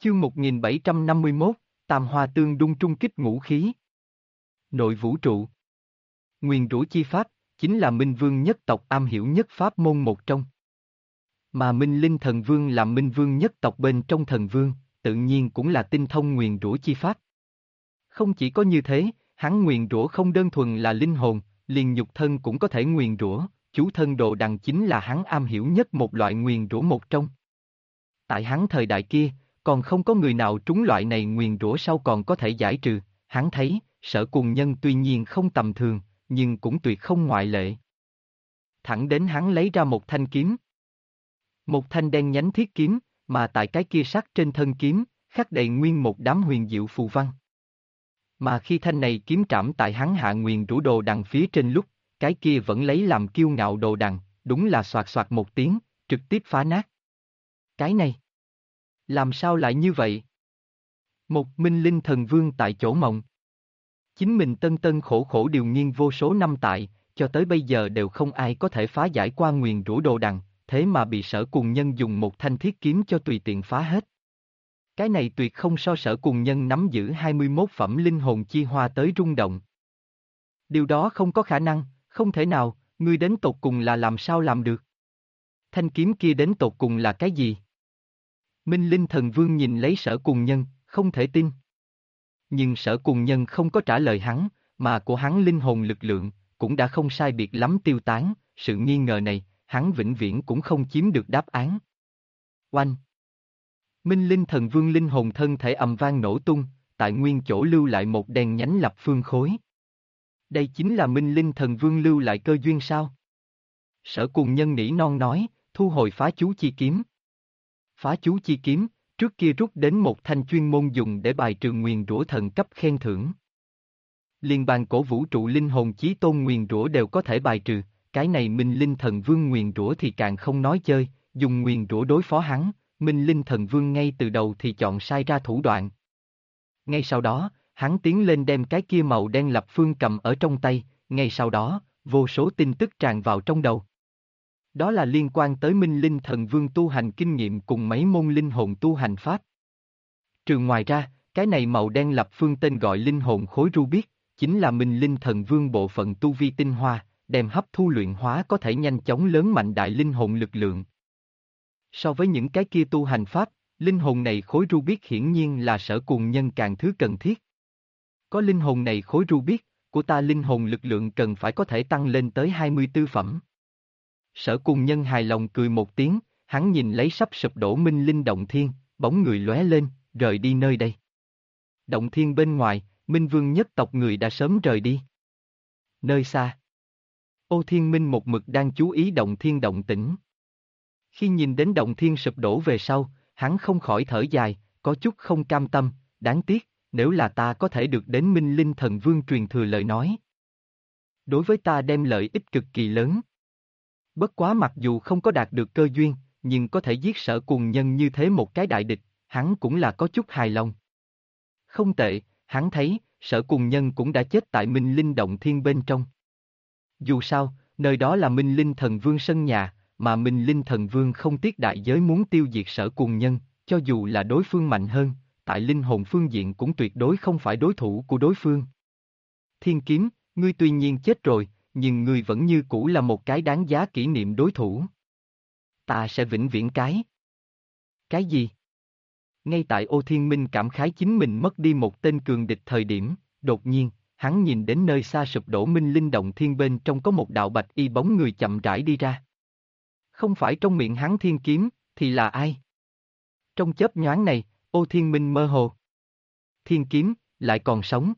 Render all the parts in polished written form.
Chương 1751, Tam Hoa Tương Đung trung kích ngũ khí. Nội vũ trụ. Nguyền rủa chi pháp, chính là Minh Vương nhất tộc am hiểu nhất pháp môn một trong. Mà Minh Linh Thần Vương là Minh Vương nhất tộc bên trong Thần Vương, tự nhiên cũng là tinh thông nguyền rủa chi pháp. Không chỉ có như thế, hắn nguyền rủa không đơn thuần là linh hồn, liền nhục thân cũng có thể nguyền rủa, chú thân đồ đằng chính là hắn am hiểu nhất một loại nguyền rủa một trong. Tại hắn thời đại kia, còn không có người nào trúng loại này nguyền rủa sau còn có thể giải trừ, hắn thấy, Sở Cùng Nhân tuy nhiên không tầm thường, nhưng cũng tuyệt không ngoại lệ. Thẳng đến hắn lấy ra một thanh kiếm. Một thanh đen nhánh thiết kiếm, mà tại cái kia sắc trên thân kiếm, khắc đầy nguyên một đám huyền diệu phù văn. Mà khi thanh này kiếm trảm tại hắn hạ nguyền rủa đồ đằng phía trên lúc, cái kia vẫn lấy làm kiêu ngạo đồ đằng, đúng là xoạt xoạt một tiếng, trực tiếp phá nát. Cái này, làm sao lại như vậy? Một Minh Linh Thần Vương tại chỗ mộng. Chính mình tân tân khổ khổ điều nghiên vô số năm tại, cho tới bây giờ đều không ai có thể phá giải qua nguyền rủa đồ đằng, thế mà bị Sở Cùng Nhân dùng một thanh thiết kiếm cho tùy tiện phá hết. Cái này tuyệt không so Sở Cùng Nhân nắm giữ 21 phẩm linh hồn chi hoa tới rung động. Điều đó không có khả năng, không thể nào, ngươi đến tột cùng là làm sao làm được? Thanh kiếm kia đến tột cùng là cái gì? Minh Linh Thần Vương nhìn lấy Sở Cùng Nhân, không thể tin. Nhưng Sở Cùng Nhân không có trả lời hắn, mà của hắn linh hồn lực lượng, cũng đã không sai biệt lắm tiêu tán, sự nghi ngờ này, hắn vĩnh viễn cũng không chiếm được đáp án. Oanh! Minh Linh Thần Vương linh hồn thân thể ầm vang nổ tung, tại nguyên chỗ lưu lại một đèn nhánh lập phương khối. Đây chính là Minh Linh Thần Vương lưu lại cơ duyên sao? Sở Cùng Nhân nỉ non nói, thu hồi phá chú chi kiếm. Phá chú chi kiếm, trước kia rút đến một thanh chuyên môn dùng để bài trừ nguyền rủa thần cấp khen thưởng. Liên bang cổ vũ trụ linh hồn chí tôn nguyền rủa đều có thể bài trừ, cái này Minh Linh Thần Vương nguyền rủa thì càng không nói chơi, dùng nguyền rủa đối phó hắn, Minh Linh Thần Vương ngay từ đầu thì chọn sai ra thủ đoạn. Ngay sau đó, hắn tiến lên đem cái kia màu đen lập phương cầm ở trong tay, ngay sau đó, vô số tin tức tràn vào trong đầu. Đó là liên quan tới Minh Linh Thần Vương tu hành kinh nghiệm cùng mấy môn linh hồn tu hành pháp. Trừ ngoài ra, cái này màu đen lập phương tên gọi linh hồn khối Rubik, chính là Minh Linh Thần Vương bộ phận tu vi tinh hoa, đem hấp thu luyện hóa có thể nhanh chóng lớn mạnh đại linh hồn lực lượng. So với những cái kia tu hành pháp, linh hồn này khối Rubik hiển nhiên là Sở Cùng Nhân càng thứ cần thiết. Có linh hồn này khối Rubik, của ta linh hồn lực lượng cần phải có thể tăng lên tới 24 phẩm. Sở Cùng Nhân hài lòng cười một tiếng, hắn nhìn lấy sắp sụp đổ Minh Linh Động Thiên, bóng người lóe lên, rời đi nơi đây. Động Thiên bên ngoài, Minh Vương nhất tộc người đã sớm rời đi. Nơi xa, Ô Thiên Minh một mực đang chú ý Động Thiên động tĩnh. Khi nhìn đến Động Thiên sụp đổ về sau, hắn không khỏi thở dài, có chút không cam tâm, đáng tiếc, nếu là ta có thể được đến Minh Linh Thần Vương truyền thừa lời nói. Đối với ta đem lợi ích cực kỳ lớn. Bất quá mặc dù không có đạt được cơ duyên, nhưng có thể giết Sở Cùng Nhân như thế một cái đại địch, hắn cũng là có chút hài lòng. Không tệ, hắn thấy, Sở Cùng Nhân cũng đã chết tại Minh Linh Động Thiên bên trong. Dù sao, nơi đó là Minh Linh Thần Vương sân nhà, mà Minh Linh Thần Vương không tiếc đại giới muốn tiêu diệt Sở Cùng Nhân, cho dù là đối phương mạnh hơn, tại linh hồn phương diện cũng tuyệt đối không phải đối thủ của đối phương. Thiên Kiếm, ngươi tuy nhiên chết rồi, nhưng ngươi vẫn như cũ là một cái đáng giá kỷ niệm đối thủ. Ta sẽ vĩnh viễn cái. Cái gì? Ngay tại Ô Thiên Minh cảm khái chính mình mất đi một tên cường địch thời điểm, đột nhiên, hắn nhìn đến nơi xa sụp đổ Minh Linh Động Thiên bên trong có một đạo bạch y bóng người chậm rãi đi ra. Không phải trong miệng hắn Thiên Kiếm, thì là ai? Trong chớp nhoáng này, Ô Thiên Minh mơ hồ. Thiên Kiếm, lại còn sống.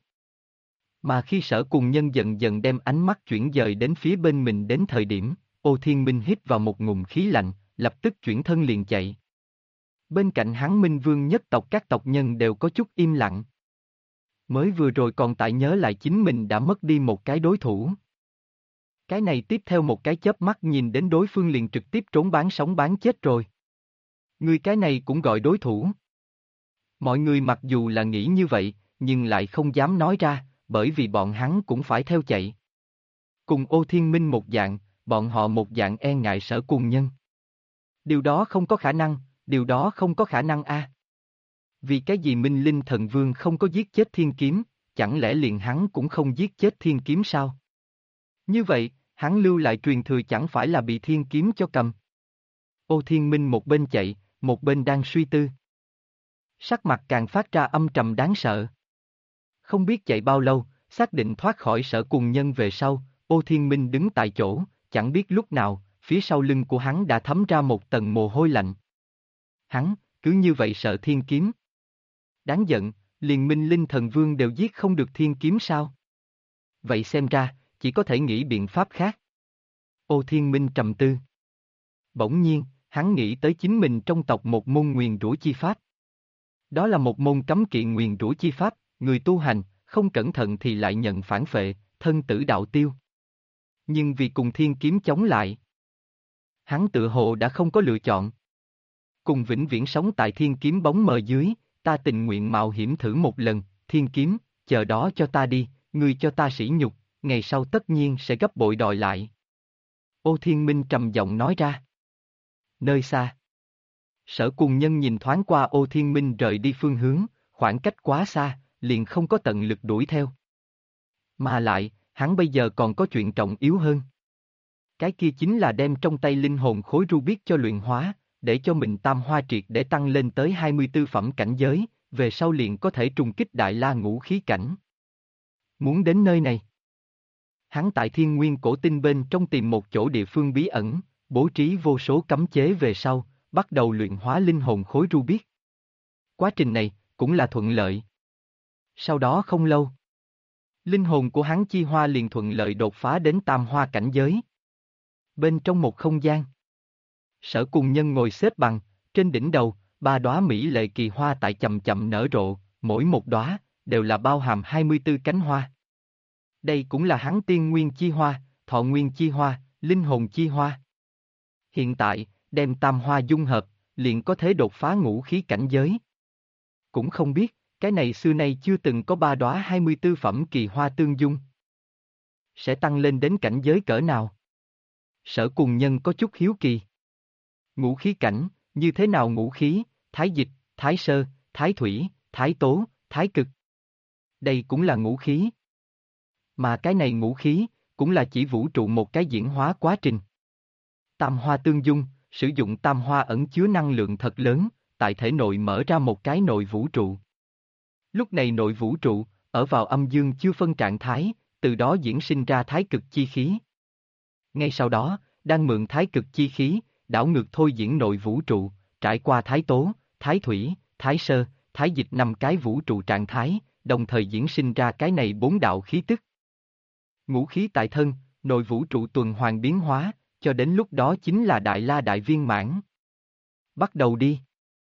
Mà khi Sở Cùng Nhân dần dần đem ánh mắt chuyển dời đến phía bên mình đến thời điểm, Ô Thiên Minh hít vào một ngụm khí lạnh, lập tức chuyển thân liền chạy. Bên cạnh hắn Minh Vương nhất tộc các tộc nhân đều có chút im lặng. Mới vừa rồi còn tại nhớ lại chính mình đã mất đi một cái đối thủ. Cái này tiếp theo một cái chớp mắt nhìn đến đối phương liền trực tiếp trốn bán sống bán chết rồi. Người cái này cũng gọi đối thủ. Mọi người mặc dù là nghĩ như vậy, nhưng lại không dám nói ra, bởi vì bọn hắn cũng phải theo chạy. Cùng Ô Thiên Minh một dạng, bọn họ một dạng e ngại Sở Cùng Nhân. Điều đó không có khả năng, điều đó không có khả năng a. Vì cái gì Minh Linh Thần Vương không có giết chết thiên kiếm, chẳng lẽ liền hắn cũng không giết chết thiên kiếm sao? Như vậy, hắn lưu lại truyền thừa chẳng phải là bị thiên kiếm cho cầm. Ô Thiên Minh một bên chạy, một bên đang suy tư. Sắc mặt càng phát ra âm trầm đáng sợ. Không biết chạy bao lâu, xác định thoát khỏi Sở Cùng Nhân về sau, Ô Thiên Minh đứng tại chỗ, chẳng biết lúc nào, phía sau lưng của hắn đã thấm ra một tầng mồ hôi lạnh. Hắn, cứ như vậy sợ thiên kiếm. Đáng giận, liền Minh Linh Thần Vương đều giết không được thiên kiếm sao? Vậy xem ra, chỉ có thể nghĩ biện pháp khác. Ô Thiên Minh trầm tư. Bỗng nhiên, hắn nghĩ tới chính mình trong tộc một môn nguyền rủa chi pháp. Đó là một môn cấm kỵ nguyền rủa chi pháp, người tu hành, không cẩn thận thì lại nhận phản phệ, thân tử đạo tiêu. Nhưng vì cùng thiên kiếm chống lại, hắn tự hồ đã không có lựa chọn. Cùng vĩnh viễn sống tại thiên kiếm bóng mờ dưới, ta tình nguyện mạo hiểm thử một lần, thiên kiếm, chờ đó cho ta đi, ngươi cho ta sỉ nhục, ngày sau tất nhiên sẽ gấp bội đòi lại. Ô Thiên Minh trầm giọng nói ra. Nơi xa. Sở Cùng Nhân nhìn thoáng qua Ô Thiên Minh rời đi phương hướng, khoảng cách quá xa, liền không có tận lực đuổi theo. Mà lại, hắn bây giờ còn có chuyện trọng yếu hơn. Cái kia chính là đem trong tay linh hồn khối Rubik cho luyện hóa, để cho mình tam hoa triệt để tăng lên tới 24 phẩm cảnh giới, về sau liền có thể trùng kích Đại La Ngũ Khí cảnh. Muốn đến nơi này, hắn tại Thiên Nguyên Cổ Tinh bên trong tìm một chỗ địa phương bí ẩn, bố trí vô số cấm chế về sau, bắt đầu luyện hóa linh hồn khối Rubik. Quá trình này cũng là thuận lợi. Sau đó không lâu, linh hồn của hắn chi hoa liền thuận lợi đột phá đến tam hoa cảnh giới. Bên trong một không gian, Sở Cùng Nhân ngồi xếp bằng, trên đỉnh đầu, 3 đóa mỹ lệ kỳ hoa tại chậm chậm nở rộ, mỗi một đóa đều là bao hàm 24 cánh hoa. Đây cũng là hắn tiên nguyên chi hoa, thọ nguyên chi hoa, linh hồn chi hoa. Hiện tại, đem tam hoa dung hợp, liền có thể đột phá ngũ khí cảnh giới. Cũng không biết, cái này xưa nay chưa từng có 3 đóa 24 phẩm kỳ hoa tương dung. Sẽ tăng lên đến cảnh giới cỡ nào? Sở Cùng Nhân có chút hiếu kỳ. Ngũ khí cảnh, như thế nào ngũ khí, thái dịch, thái sơ, thái thủy, thái tố, thái cực. Đây cũng là ngũ khí. Mà cái này ngũ khí, cũng là chỉ vũ trụ một cái diễn hóa quá trình. Tam hoa tương dung, sử dụng tam hoa ẩn chứa năng lượng thật lớn, tại thể nội mở ra một cái nội vũ trụ. Lúc này nội vũ trụ, ở vào âm dương chưa phân trạng thái, từ đó diễn sinh ra thái cực chi khí. Ngay sau đó, đang mượn thái cực chi khí, đảo ngược thôi diễn nội vũ trụ, trải qua thái tố, thái thủy, thái sơ, thái dịch 5 cái vũ trụ trạng thái, đồng thời diễn sinh ra cái này 4 đạo khí tức. Ngũ khí tại thân, nội vũ trụ tuần hoàn biến hóa, cho đến lúc đó chính là Đại La Đại Viên Mãn. Bắt đầu đi.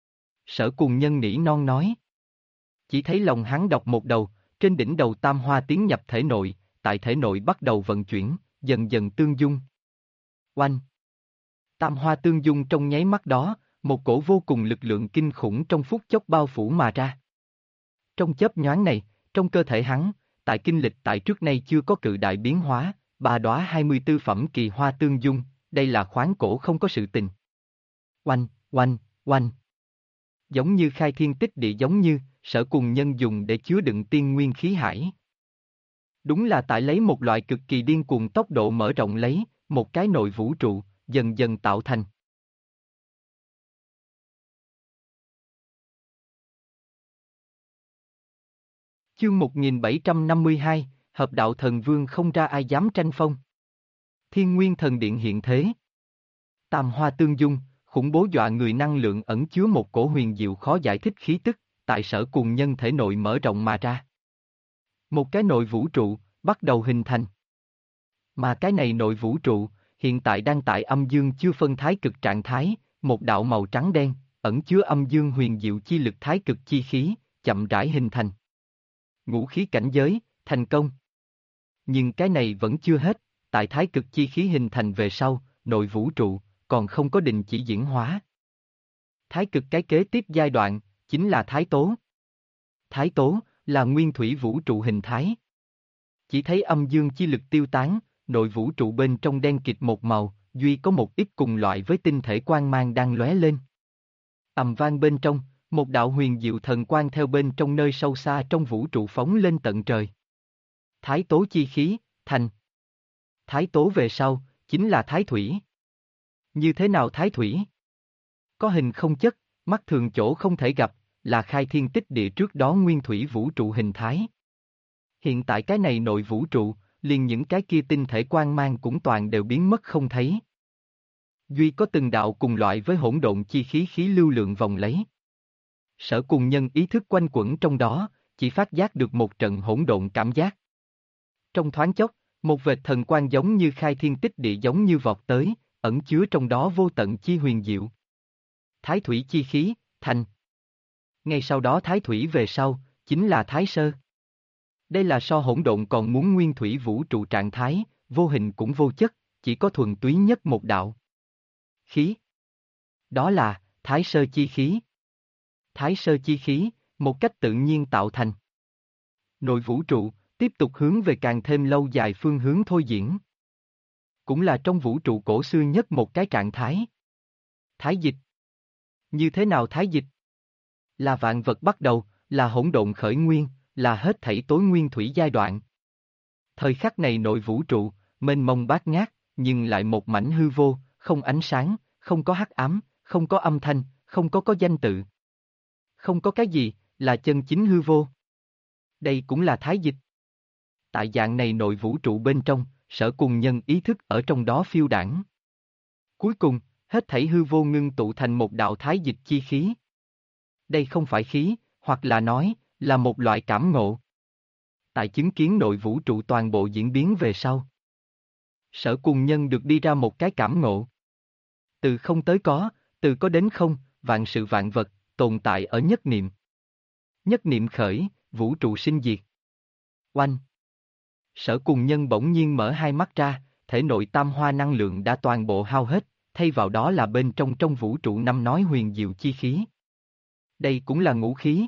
Sở Cùng Nhân nỉ non nói. Chỉ thấy lòng hắn đọc một đầu, trên đỉnh đầu tam hoa tiến nhập thể nội, tại thể nội bắt đầu vận chuyển, dần dần tương dung. Oanh! Tam hoa tương dung trong nháy mắt đó, một cổ vô cùng lực lượng kinh khủng trong phút chốc bao phủ mà ra. Trong chớp nhoáng này, trong cơ thể hắn, tại kinh lịch tại trước nay chưa có cự đại biến hóa, 3 đóa 24 phẩm kỳ hoa tương dung, đây là khoáng cổ không có sự tình. Oanh, oanh, oanh. Giống như khai thiên tích địa, giống như Sở Cùng Nhân dùng để chứa đựng tiên nguyên khí hải. Đúng là tại lấy một loại cực kỳ điên cuồng tốc độ mở rộng lấy, một cái nội vũ trụ, dần dần tạo thành. Chương 1752, Hợp Đạo Thần Vương không ra ai dám tranh phong. Thiên Nguyên Thần Điện hiện thế. Tam hoa tương dung, khủng bố dọa người năng lượng ẩn chứa một cổ huyền diệu khó giải thích khí tức, tại Sở Cùng Nhân thể nội mở rộng mà ra. Một cái nội vũ trụ, bắt đầu hình thành. Mà cái này nội vũ trụ, hiện tại đang tại âm dương chưa phân thái cực trạng thái, một đạo màu trắng đen, ẩn chứa âm dương huyền diệu chi lực thái cực chi khí, chậm rãi hình thành. Ngũ khí cảnh giới, thành công. Nhưng cái này vẫn chưa hết, tại thái cực chi khí hình thành về sau, nội vũ trụ, còn không có đình chỉ diễn hóa. Thái cực cái kế tiếp giai đoạn, chính là thái tố. Thái tố, là nguyên thủy vũ trụ hình thái. Chỉ thấy âm dương chi lực tiêu tán, nội vũ trụ bên trong đen kịt một màu, duy có một ít cùng loại với tinh thể quang mang đang lóe lên. Ầm vang bên trong, Một đạo huyền diệu thần quang theo bên trong nơi sâu xa trong vũ trụ phóng lên tận trời. Thái tố chi khí, thành. Thái tố về sau, chính là thái thủy. Như thế nào thái thủy? Có hình không chất, mắt thường chỗ không thể gặp, là khai thiên tích địa trước đó nguyên thủy vũ trụ hình thái. Hiện tại cái này nội vũ trụ, liền những cái kia tinh thể quang mang cũng toàn đều biến mất không thấy. Duy có từng đạo cùng loại với hỗn độn chi khí khí lưu lượng vòng lấy. Sở cùng nhân ý thức quanh quẩn trong đó, chỉ phát giác được một trận hỗn độn cảm giác. Trong thoáng chốc, một vệt thần quang giống như khai thiên tích địa giống như vọt tới, ẩn chứa trong đó vô tận chi huyền diệu. Thái thủy chi khí, thành. Ngay sau đó thái thủy về sau, chính là thái sơ. Đây là so hỗn độn còn muốn nguyên thủy vũ trụ trạng thái, vô hình cũng vô chất, chỉ có thuần túy nhất một đạo. Khí. Đó là, thái sơ chi khí. Thái sơ chi khí, một cách tự nhiên tạo thành. Nội vũ trụ, tiếp tục hướng về càng thêm lâu dài phương hướng thôi diễn. Cũng là trong vũ trụ cổ xưa nhất một cái trạng thái. Thái dịch. Như thế nào thái dịch? Là vạn vật bắt đầu, là hỗn độn khởi nguyên, là hết thảy tối nguyên thủy giai đoạn. Thời khắc này nội vũ trụ, mênh mông bát ngát, nhưng lại một mảnh hư vô, không ánh sáng, không có hắc ám, không có âm thanh, không có danh tự. Không có cái gì, là chân chính hư vô. Đây cũng là thái dịch. Tại dạng này nội vũ trụ bên trong, sở cùng nhân ý thức ở trong đó phiêu đãng. Cuối cùng, hết thảy hư vô ngưng tụ thành một đạo thái dịch chi khí. Đây không phải khí, hoặc là nói, là một loại cảm ngộ. Tại chứng kiến nội vũ trụ toàn bộ diễn biến về sau. Sở cùng nhân được đi ra một cái cảm ngộ. Từ không tới có, từ có đến không, vạn sự vạn vật, tồn tại ở nhất niệm. Nhất niệm khởi, vũ trụ sinh diệt. Oanh! Sở cùng nhân bỗng nhiên mở hai mắt ra, thể nội tam hoa năng lượng đã toàn bộ hao hết, thay vào đó là bên trong vũ trụ năm nói huyền diệu chi khí. Đây cũng là ngũ khí.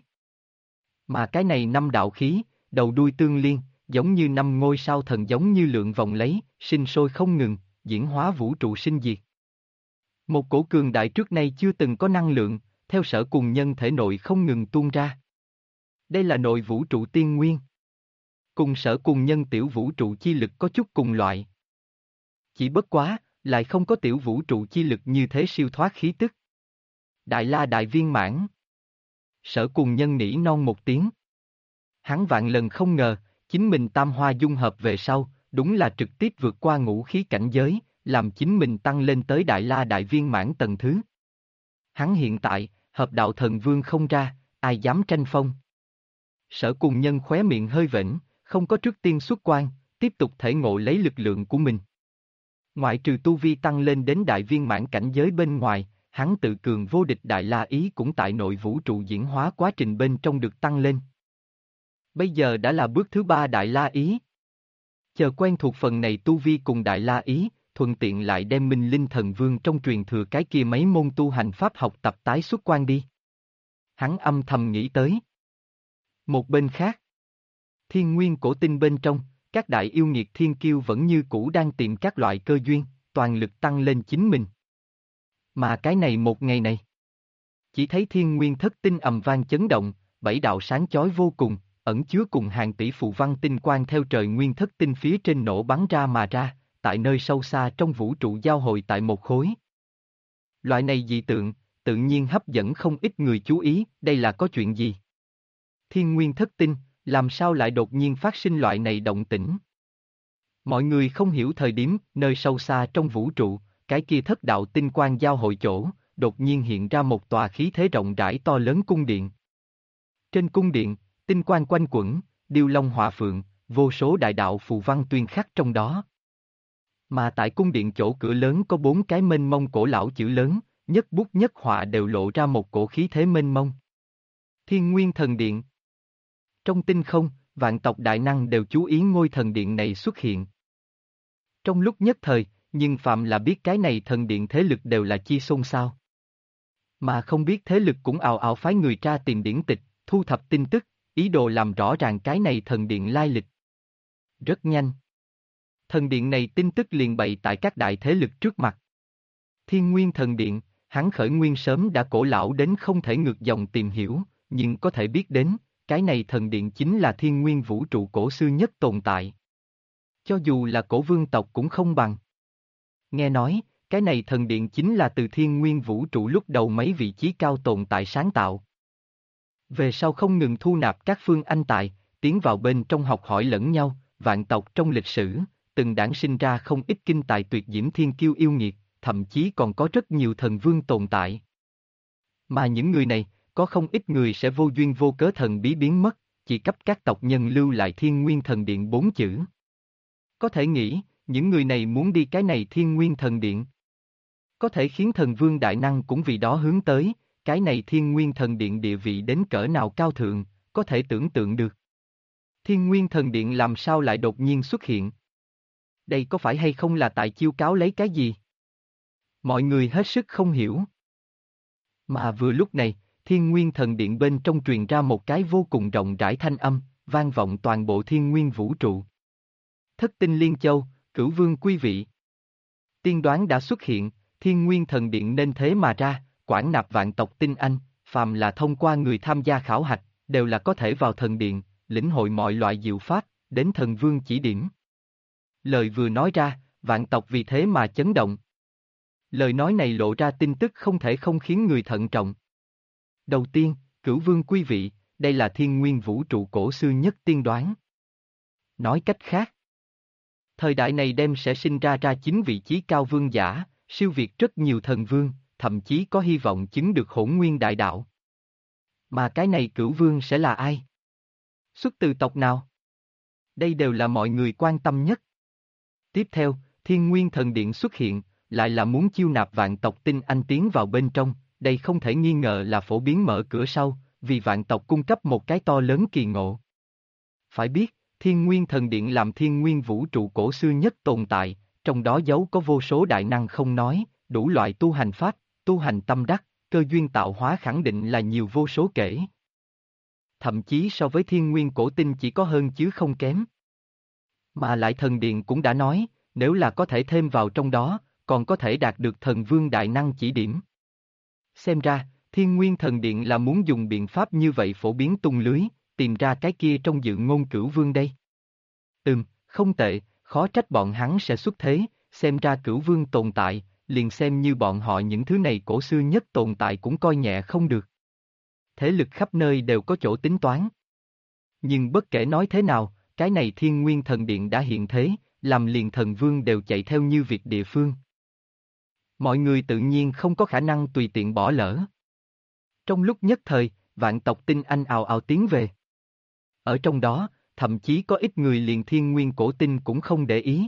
Mà cái này năm đạo khí, đầu đuôi tương liên, giống như năm ngôi sao thần giống như lượng vòng lấy, sinh sôi không ngừng, diễn hóa vũ trụ sinh diệt. Một cổ cường đại trước nay chưa từng có năng lượng, theo sở cùng nhân thể nội không ngừng tuôn ra. Đây là nội vũ trụ tiên nguyên. Cùng sở cùng nhân tiểu vũ trụ chi lực có chút cùng loại. Chỉ bất quá, lại không có tiểu vũ trụ chi lực như thế siêu thoát khí tức. Đại la đại viên mãn. Sở cùng nhân nỉ non một tiếng. Hắn vạn lần không ngờ, chính mình tam hoa dung hợp về sau, đúng là trực tiếp vượt qua ngũ khí cảnh giới, làm chính mình tăng lên tới đại la đại viên mãn tầng thứ. Hắn hiện tại, hợp đạo thần vương không ra, ai dám tranh phong. Sở cùng nhân khóe miệng hơi vểnh, không có trước tiên xuất quan, tiếp tục thể ngộ lấy lực lượng của mình. Ngoại trừ tu vi tăng lên đến đại viên mãn cảnh giới bên ngoài, hắn tự cường vô địch đại la ý cũng tại nội vũ trụ diễn hóa quá trình bên trong được tăng lên. Bây giờ đã là bước thứ 3 đại la ý. Chờ quen thuộc phần này tu vi cùng đại la ý, thuận tiện lại đem Minh Linh Thần Vương trong truyền thừa cái kia mấy môn tu hành pháp học tập tái xuất quan đi. Hắn âm thầm nghĩ tới. Một bên khác, thiên nguyên cổ tinh bên trong, các đại yêu nghiệt thiên kiêu vẫn như cũ đang tìm các loại cơ duyên, toàn lực tăng lên chính mình. Mà cái này một ngày này, chỉ thấy thiên nguyên thất tinh ầm vang chấn động, bảy đạo sáng chói vô cùng, ẩn chứa cùng hàng tỷ phù văn tinh quang theo trời nguyên thất tinh phía trên nổ bắn ra mà ra, tại nơi sâu xa trong vũ trụ giao hội tại một khối. Loại này dị tượng, tự nhiên hấp dẫn không ít người chú ý, đây là có chuyện gì? Thiên nguyên thất tinh, làm sao lại đột nhiên phát sinh loại này động tĩnh? Mọi người không hiểu thời điểm, nơi sâu xa trong vũ trụ, cái kia thất đạo tinh quang giao hội chỗ, đột nhiên hiện ra một tòa khí thế rộng rãi to lớn cung điện. Trên cung điện, tinh quang quanh quẩn, điêu long họa phượng, vô số đại đạo phù văn tuyên khắc trong đó. Mà tại cung điện chỗ cửa lớn có 4 cái mênh mông cổ lão chữ lớn, nhất bút nhất họa đều lộ ra một cổ khí thế mênh mông. Thiên Nguyên Thần Điện. Trong tinh không, vạn tộc đại năng đều chú ý ngôi thần điện này xuất hiện. Trong lúc nhất thời, nhưng phạm là biết cái này thần điện thế lực đều là chi xôn xao. Mà không biết thế lực cũng ào ào phái người tra tìm điển tịch, thu thập tin tức, ý đồ làm rõ ràng cái này thần điện lai lịch. Rất nhanh. Thần điện này tin tức liền bày tại các đại thế lực trước mặt. Thiên Nguyên Thần Điện, Hắn khởi nguyên sớm đã cổ lão đến không thể ngược dòng tìm hiểu, nhưng có thể biết đến, cái này thần điện chính là thiên nguyên vũ trụ cổ xưa nhất tồn tại. Cho dù là cổ vương tộc cũng không bằng. Nghe nói, cái này thần điện chính là từ thiên nguyên vũ trụ lúc đầu mấy vị trí cao tồn tại sáng tạo. Về sau không ngừng thu nạp các phương anh tài, tiến vào bên trong học hỏi lẫn nhau, vạn tộc trong lịch sử, từng đản sinh ra không ít kinh tài tuyệt diễm thiên kiêu yêu nghiệt, thậm chí còn có rất nhiều thần vương tồn tại. Mà những người này, có không ít người sẽ vô duyên vô cớ thần bí biến mất, chỉ cấp các tộc nhân lưu lại thiên nguyên thần điện 4 chữ. Có thể nghĩ, những người này muốn đi cái này thiên nguyên thần điện. Có thể khiến thần vương đại năng cũng vì đó hướng tới, cái này thiên nguyên thần điện địa vị đến cỡ nào cao thượng, có thể tưởng tượng được. Thiên nguyên thần điện làm sao lại đột nhiên xuất hiện? Đây có phải hay không là tại chiêu cáo lấy cái gì? Mọi người hết sức không hiểu. Mà vừa lúc này, thiên nguyên thần điện bên trong truyền ra một cái vô cùng rộng rãi thanh âm, vang vọng toàn bộ thiên nguyên vũ trụ. Thất tinh liên châu, cửu vương quý vị. Tiên đoán đã xuất hiện, thiên nguyên thần điện nên thế mà ra, quản nạp vạn tộc tinh anh, phàm là thông qua người tham gia khảo hạch, đều là có thể vào thần điện, lĩnh hội mọi loại diệu pháp, đến thần vương chỉ điểm. Lời vừa nói ra, vạn tộc vì thế mà chấn động. Lời nói này lộ ra tin tức không thể không khiến người thận trọng. Đầu tiên, cửu vương quý vị, đây là thiên nguyên vũ trụ cổ xưa nhất tiên đoán. Nói cách khác, thời đại này đem sẽ sinh ra 9 vị trí cao vương giả, siêu việt rất nhiều thần vương, thậm chí có hy vọng chứng được hỗn nguyên đại đạo. Mà cái này cửu vương sẽ là ai? Xuất từ tộc nào? Đây đều là mọi người quan tâm nhất. Tiếp theo, thiên nguyên thần điện xuất hiện, lại là muốn chiêu nạp vạn tộc tinh anh tiến vào bên trong, đây không thể nghi ngờ là phổ biến mở cửa sau, vì vạn tộc cung cấp một cái to lớn kỳ ngộ. Phải biết, thiên nguyên thần điện làm thiên nguyên vũ trụ cổ xưa nhất tồn tại, trong đó giấu có vô số đại năng không nói, đủ loại tu hành pháp, tu hành tâm đắc, cơ duyên tạo hóa khẳng định là nhiều vô số kể. Thậm chí so với thiên nguyên cổ tinh chỉ có hơn chứ không kém. Mà lại thần điện cũng đã nói, nếu là có thể thêm vào trong đó, còn có thể đạt được thần vương đại năng chỉ điểm. Xem ra, thiên nguyên thần điện là muốn dùng biện pháp như vậy phổ biến tung lưới, tìm ra cái kia trong dự ngôn cửu vương đây. Không tệ, khó trách bọn hắn sẽ xuất thế, xem ra cửu vương tồn tại, liền xem như bọn họ những thứ này cổ xưa nhất tồn tại cũng coi nhẹ không được. Thế lực khắp nơi đều có chỗ tính toán. Nhưng bất kể nói thế nào, cái này thiên nguyên thần điện đã hiện thế, làm liền thần vương đều chạy theo như việc địa phương. Mọi người tự nhiên không có khả năng tùy tiện bỏ lỡ. Trong lúc nhất thời, vạn tộc tinh anh ào ào tiến về. Ở trong đó, thậm chí có ít người liền thiên nguyên cổ tinh cũng không để ý.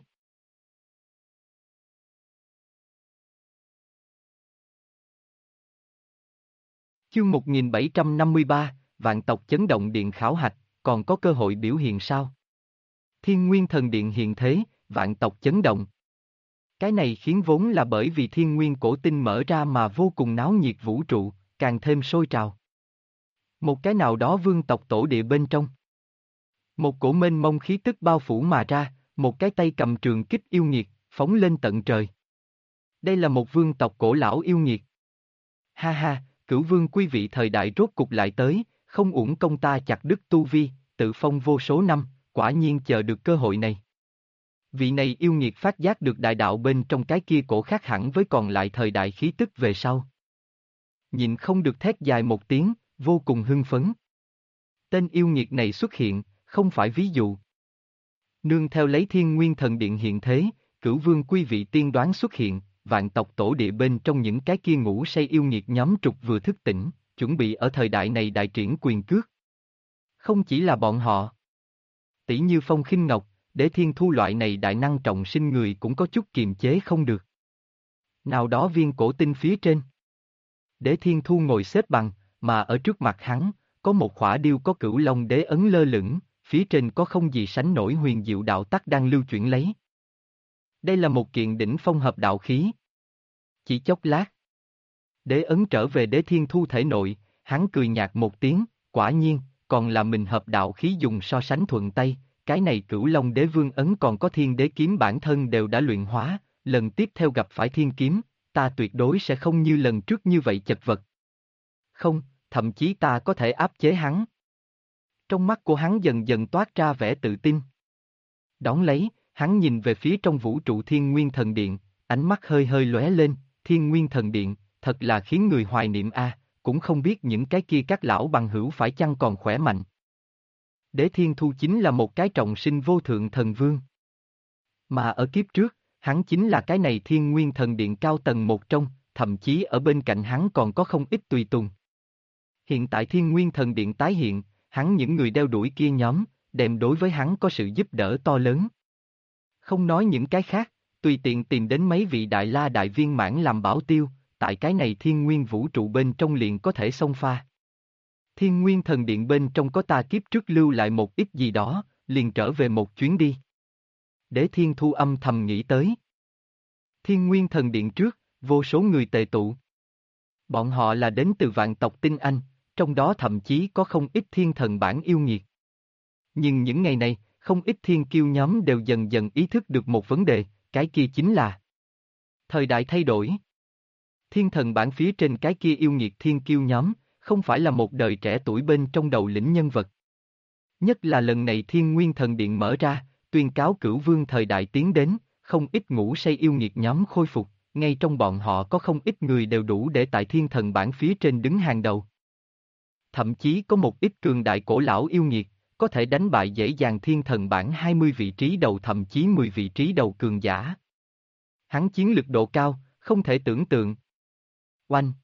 Chương 1753, vạn tộc chấn động điện khảo hạch, còn có cơ hội biểu hiện sao? Thiên nguyên thần điện hiện thế, vạn tộc chấn động. Cái này khiến vốn là bởi vì thiên nguyên cổ tinh mở ra mà vô cùng náo nhiệt vũ trụ, càng thêm sôi trào. Một cái nào đó vương tộc tổ địa bên trong. Một cổ mênh mông khí tức bao phủ mà ra, một cái tay cầm trường kích yêu nghiệt, phóng lên tận trời. Đây là một vương tộc cổ lão yêu nghiệt. Ha ha, cửu vương quý vị thời đại rốt cục lại tới, không uổng công ta chặt đứt tu vi, tự phong vô số năm, quả nhiên chờ được cơ hội này. Vị này yêu nghiệt phát giác được đại đạo bên trong cái kia cổ khác hẳn với còn lại thời đại khí tức về sau. Nhịn không được thét dài một tiếng, vô cùng hưng phấn. Tên yêu nghiệt này xuất hiện, không phải ví dụ. Nương theo lấy thiên nguyên thần điện hiện thế, cửu vương quý vị tiên đoán xuất hiện, vạn tộc tổ địa bên trong những cái kia ngủ say yêu nghiệt nhóm trục vừa thức tỉnh, chuẩn bị ở thời đại này đại triển quyền cước. Không chỉ là bọn họ. Tỷ như Phong Khinh Ngọc, Đế Thiên Thu loại này đại năng trọng sinh người cũng có chút kiềm chế không được. Nào đó viên cổ tinh phía trên. Đế Thiên Thu ngồi xếp bằng, mà ở trước mặt hắn, có một khỏa điêu có cửu long đế ấn lơ lửng, phía trên có không gì sánh nổi huyền diệu đạo tắc đang lưu chuyển lấy. Đây là một kiện đỉnh phong hợp đạo khí. Chỉ chốc lát, đế ấn trở về Đế Thiên Thu thể nội, hắn cười nhạt một tiếng, quả nhiên, còn là mình hợp đạo khí dùng so sánh thuận tay, cái này cửu long đế vương ấn còn có thiên đế kiếm bản thân đều đã luyện hóa, lần tiếp theo gặp phải thiên kiếm, ta tuyệt đối sẽ không như lần trước như vậy chật vật. Không, thậm chí ta có thể áp chế hắn. Trong mắt của hắn dần dần toát ra vẻ tự tin. Đón lấy, hắn nhìn về phía trong vũ trụ Thiên Nguyên Thần Điện, ánh mắt hơi hơi lóe lên, Thiên Nguyên Thần Điện, thật là khiến người hoài niệm a, cũng không biết những cái kia các lão bằng hữu phải chăng còn khỏe mạnh. Đế Thiên Thu chính là một cái trọng sinh vô thượng thần vương. Mà ở kiếp trước, hắn chính là cái này Thiên Nguyên Thần Điện cao tầng một trong, thậm chí ở bên cạnh hắn còn có không ít tùy tùng. Hiện tại Thiên Nguyên Thần Điện tái hiện, hắn những người đeo đuổi kia nhóm, đem đối với hắn có sự giúp đỡ to lớn. Không nói những cái khác, tùy tiện tìm đến mấy vị đại la đại viên mãn làm bảo tiêu, tại cái này Thiên Nguyên vũ trụ bên trong liền có thể xông pha. Thiên Nguyên Thần Điện bên trong có ta kiếp trước lưu lại một ít gì đó, liền trở về một chuyến đi. Đế Thiên Thu âm thầm nghĩ tới. Thiên Nguyên Thần Điện trước, vô số người tề tụ. Bọn họ là đến từ vạn tộc Tinh Anh, trong đó thậm chí có không ít thiên thần bản yêu nghiệt. Nhưng những ngày này, không ít thiên kiêu nhóm đều dần dần ý thức được một vấn đề, cái kia chính là thời đại thay đổi. Thiên thần bản phía trên cái kia yêu nghiệt thiên kiêu nhóm, không phải là một đời trẻ tuổi bên trong đầu lĩnh nhân vật. Nhất là lần này Thiên Nguyên Thần Điện mở ra, tuyên cáo cửu vương thời đại tiến đến, không ít ngủ say yêu nghiệt nhóm khôi phục, ngay trong bọn họ có không ít người đều đủ để tại thiên thần bản phía trên đứng hàng đầu. Thậm chí có một ít cường đại cổ lão yêu nghiệt, có thể đánh bại dễ dàng thiên thần bản 20 vị trí đầu thậm chí 10 vị trí đầu cường giả. Hắn chiến lực độ cao, không thể tưởng tượng. Oanh!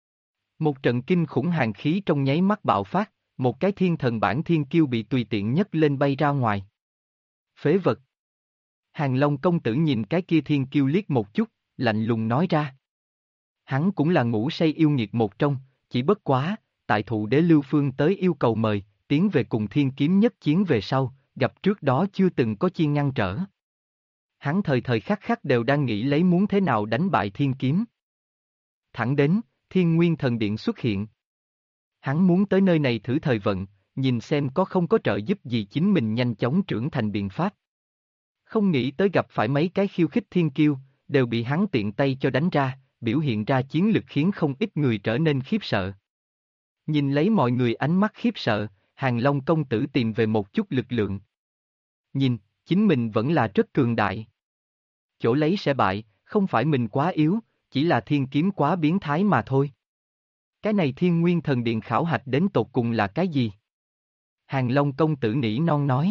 Một trận kinh khủng hàn khí trong nháy mắt bạo phát, một cái thiên thần bản thiên kiêu bị tùy tiện nhấc lên bay ra ngoài. Phế vật! Hàng Long công tử nhìn cái kia thiên kiêu liếc một chút, lạnh lùng nói ra. Hắn cũng là ngủ say yêu nghiệt một trong, chỉ bất quá, tại thụ đế Lưu Phương tới yêu cầu mời, tiến về cùng thiên kiếm nhất chiến về sau, gặp trước đó chưa từng có chi ngăn trở. Hắn thời thời khắc khắc đều đang nghĩ lấy muốn thế nào đánh bại thiên kiếm. Thẳng đến, Thiên Nguyên Thần Điện xuất hiện. Hắn muốn tới nơi này thử thời vận, nhìn xem có không có trợ giúp gì chính mình nhanh chóng trưởng thành biện pháp. Không nghĩ tới gặp phải mấy cái khiêu khích thiên kiêu, đều bị hắn tiện tay cho đánh ra, biểu hiện ra chiến lực khiến không ít người trở nên khiếp sợ. Nhìn lấy mọi người ánh mắt khiếp sợ, Hàng Long công tử tìm về một chút lực lượng. Nhìn, chính mình vẫn là rất cường đại. Chỗ lấy sẽ bại, không phải mình quá yếu, chỉ là thiên kiếm quá biến thái mà thôi. Cái này Thiên Nguyên Thần Điện khảo hạch đến tột cùng là cái gì? Hàng Long công tử nỉ non nói.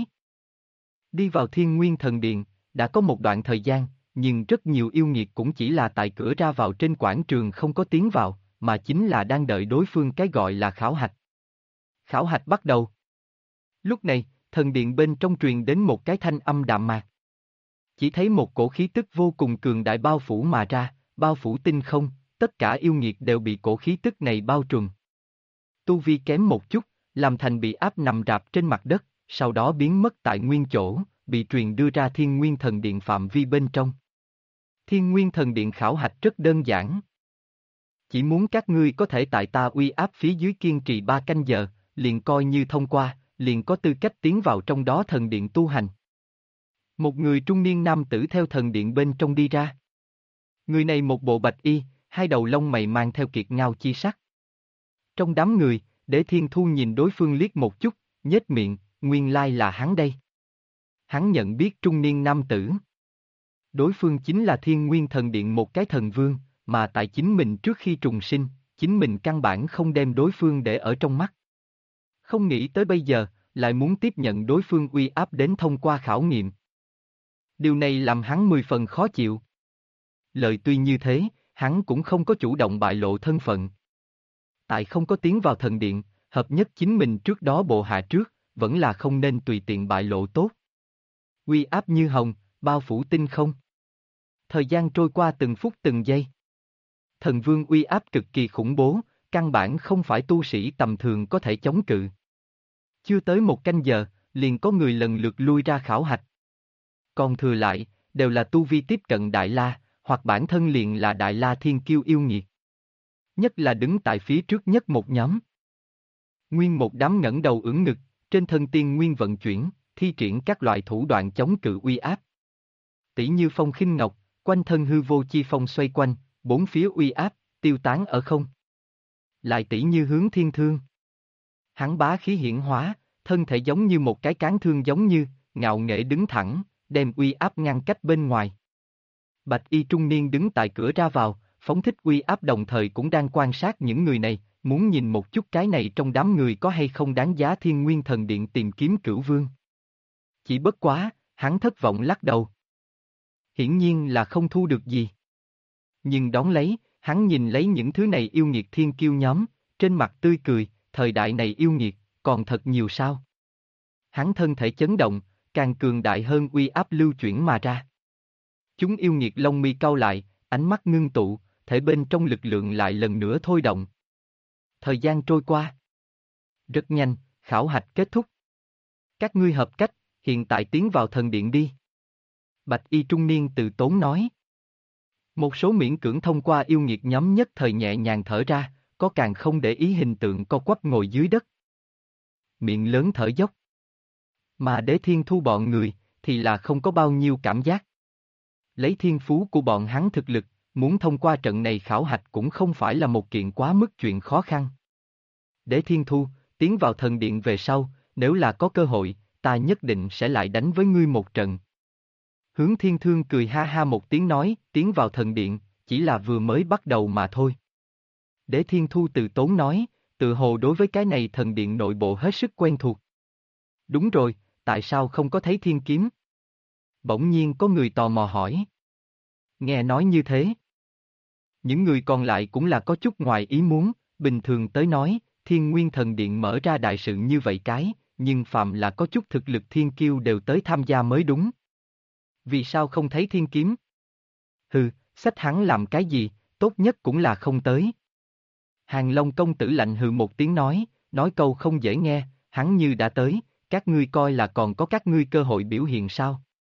Đi vào Thiên Nguyên Thần Điện, đã có một đoạn thời gian, nhưng rất nhiều yêu nghiệt cũng chỉ là tại cửa ra vào trên quảng trường không có tiến vào, mà chính là đang đợi đối phương cái gọi là khảo hạch. Khảo hạch bắt đầu. Lúc này, thần điện bên trong truyền đến một cái thanh âm đạm mạc. Chỉ thấy một cổ khí tức vô cùng cường đại bao phủ mà ra, bao phủ tinh không, tất cả yêu nghiệt đều bị cổ khí tức này bao trùm. Tu vi kém một chút, làm thành bị áp nằm rạp trên mặt đất, sau đó biến mất tại nguyên chỗ, bị truyền đưa ra Thiên Nguyên Thần Điện phạm vi bên trong. Thiên Nguyên Thần Điện khảo hạch rất đơn giản. Chỉ muốn các ngươi có thể tại ta uy áp phía dưới kiên trì 3 canh giờ, liền coi như thông qua, liền có tư cách tiến vào trong đó thần điện tu hành. Một người trung niên nam tử theo thần điện bên trong đi ra. Người này một bộ bạch y, hai đầu lông mày mang theo kiệt ngao chi sắc. Trong đám người, Đế Thiên Thu nhìn đối phương liếc một chút, nhếch miệng, nguyên lai là hắn đây. Hắn nhận biết trung niên nam tử. Đối phương chính là Thiên Nguyên Thần Điện một cái thần vương, mà tại chính mình trước khi trùng sinh, chính mình căn bản không đem đối phương để ở trong mắt. Không nghĩ tới bây giờ, lại muốn tiếp nhận đối phương uy áp đến thông qua khảo nghiệm. Điều này làm hắn 10 phần khó chịu. Lời tuy như thế, hắn cũng không có chủ động bại lộ thân phận. Tại không có tiến vào thần điện, hợp nhất chính mình trước đó bộ hạ trước, vẫn là không nên tùy tiện bại lộ tốt. Uy áp như hồng, bao phủ tinh không. Thời gian trôi qua từng phút từng giây. Thần vương uy áp cực kỳ khủng bố, căn bản không phải tu sĩ tầm thường có thể chống cự. Chưa tới 1 canh giờ, liền có người lần lượt lui ra khảo hạch. Còn thừa lại, đều là tu vi tiếp cận Đại La, hoặc bản thân liền là Đại La thiên kiêu yêu nghiệt. Nhất là đứng tại phía trước nhất một nhóm. Nguyên một đám ngẩng đầu ưỡn ngực, trên thân tiên nguyên vận chuyển, thi triển các loại thủ đoạn chống cự uy áp. Tỷ như phong khinh ngọc, quanh thân hư vô chi phong xoay quanh, bốn phía uy áp, tiêu tán ở không. Lại tỷ như hướng thiên thương. Hắn bá khí hiển hóa, thân thể giống như một cái cán thương giống như, ngạo nghễ đứng thẳng, đem uy áp ngăn cách bên ngoài. Bạch y trung niên đứng tại cửa ra vào, phóng thích uy áp đồng thời cũng đang quan sát những người này, muốn nhìn một chút cái này trong đám người có hay không đáng giá Thiên Nguyên Thần Điện tìm kiếm Cửu Vương. Chỉ bất quá, hắn thất vọng lắc đầu. Hiển nhiên là không thu được gì. Nhưng đón lấy, hắn nhìn lấy những thứ này yêu nghiệt thiên kiêu nhóm, trên mặt tươi cười, thời đại này yêu nghiệt, còn thật nhiều sao. Hắn thân thể chấn động, càng cường đại hơn uy áp lưu chuyển mà ra. Chúng yêu nghiệt lông mi cau lại, ánh mắt ngưng tụ, thể bên trong lực lượng lại lần nữa thôi động. Thời gian trôi qua. Rất nhanh, khảo hạch kết thúc. Các ngươi hợp cách, hiện tại tiến vào thần điện đi. Bạch y trung niên từ tốn nói. Một số miễn cưỡng thông qua yêu nghiệt nhóm nhất thời nhẹ nhàng thở ra, có càng không để ý hình tượng co quắp ngồi dưới đất. Miệng lớn thở dốc. Mà Đế Thiên Thu bọn người, thì là không có bao nhiêu cảm giác. Lấy thiên phú của bọn hắn thực lực, muốn thông qua trận này khảo hạch cũng không phải là một kiện quá mức chuyện khó khăn. Đế Thiên Thu, tiến vào thần điện về sau, nếu là có cơ hội, ta nhất định sẽ lại đánh với ngươi một trận. Hướng Thiên Thương cười ha ha một tiếng nói, tiến vào thần điện, chỉ là vừa mới bắt đầu mà thôi. Đế Thiên Thu từ tốn nói, tự hồ đối với cái này thần điện nội bộ hết sức quen thuộc. Đúng rồi, tại sao không có thấy thiên kiếm? Bỗng nhiên có người tò mò hỏi. Nghe nói như thế. Những người còn lại cũng là có chút ngoài ý muốn, bình thường tới nói, Thiên Nguyên Thần Điện mở ra đại sự như vậy cái, nhưng phàm là có chút thực lực thiên kiêu đều tới tham gia mới đúng. Vì sao không thấy thiên kiếm? Hừ, sách hắn làm cái gì, tốt nhất cũng là không tới. Hàng Long công tử lạnh hừ một tiếng nói câu không dễ nghe, hắn như đã tới, các ngươi coi là còn có các ngươi cơ hội biểu hiện sao?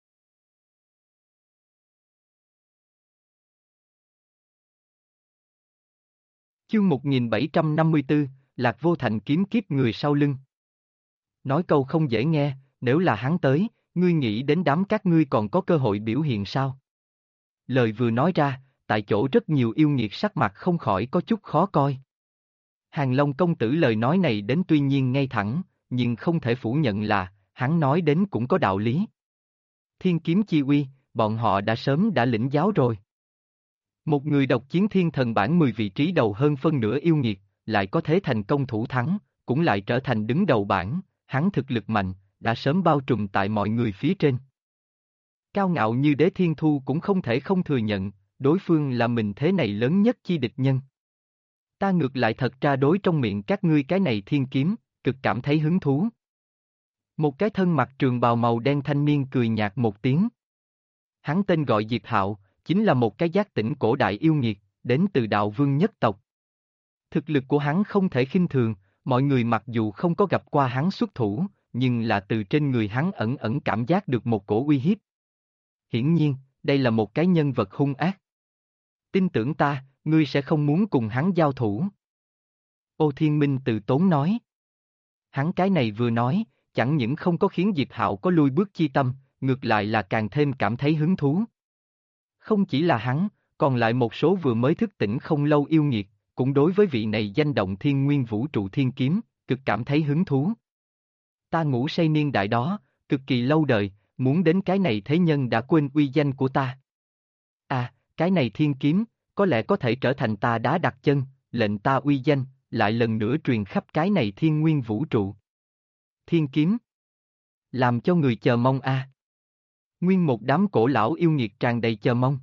Chương 1754, Lạc Vô Thành kiếm kiếp người sau lưng. Nói câu không dễ nghe, nếu là hắn tới, ngươi nghĩ đến đám các ngươi còn có cơ hội biểu hiện sao? Lời vừa nói ra, tại chỗ rất nhiều yêu nghiệt sắc mặt không khỏi có chút khó coi. Hàng Long công tử lời nói này đến tuy nhiên ngay thẳng, nhưng không thể phủ nhận là, hắn nói đến cũng có đạo lý. Thiên kiếm chi uy, bọn họ đã sớm đã lĩnh giáo rồi. Một người độc chiến thiên thần bảng 10 vị trí đầu hơn phân nửa yêu nghiệt, lại có thể thành công thủ thắng, cũng lại trở thành đứng đầu bảng, hắn thực lực mạnh, đã sớm bao trùm tại mọi người phía trên. Cao ngạo như Đế Thiên Thu cũng không thể không thừa nhận, đối phương là mình thế này lớn nhất chi địch nhân. Ta ngược lại thật ra đối trong miệng các ngươi cái này thiên kiếm, cực cảm thấy hứng thú. Một cái thân mặc trường bào màu đen thanh niên cười nhạt một tiếng. Hắn tên gọi Diệt Hạo, chính là một cái giác tỉnh cổ đại yêu nghiệt, đến từ đạo vương nhất tộc. Thực lực của hắn không thể khinh thường, mọi người mặc dù không có gặp qua hắn xuất thủ, nhưng là từ trên người hắn ẩn ẩn cảm giác được một cổ uy hiếp. Hiển nhiên, đây là một cái nhân vật hung ác. Tin tưởng ta, ngươi sẽ không muốn cùng hắn giao thủ. Ô Thiên Minh từ tốn nói. Hắn cái này vừa nói, chẳng những không có khiến Diệp Hạo có lui bước chi tâm, ngược lại là càng thêm cảm thấy hứng thú. Không chỉ là hắn, còn lại một số vừa mới thức tỉnh không lâu yêu nghiệt, cũng đối với vị này danh động thiên nguyên vũ trụ thiên kiếm, cực cảm thấy hứng thú. Ta ngủ say niên đại đó, cực kỳ lâu đời, muốn đến cái này thế nhân đã quên uy danh của ta. À, cái này thiên kiếm, có lẽ có thể trở thành ta đá đặt chân, lệnh ta uy danh, lại lần nữa truyền khắp cái này thiên nguyên vũ trụ. Thiên kiếm. Làm cho người chờ mong a. Nguyên một đám cổ lão yêu nghiệt tràn đầy chờ mong.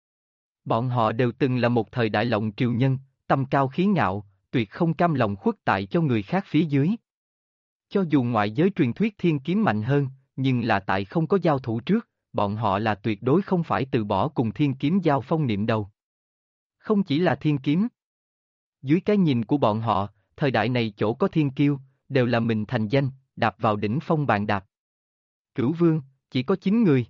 Bọn họ đều từng là một thời đại lộng triều nhân, tâm cao khí ngạo, tuyệt không cam lòng khuất tại cho người khác phía dưới. Cho dù ngoại giới truyền thuyết thiên kiếm mạnh hơn, nhưng là tại không có giao thủ trước, bọn họ là tuyệt đối không phải từ bỏ cùng thiên kiếm giao phong niệm đầu. Không chỉ là thiên kiếm. Dưới cái nhìn của bọn họ, thời đại này chỗ có thiên kiêu, đều là mình thành danh, đạp vào đỉnh phong bàn đạp. Cửu vương, chỉ có 9 người.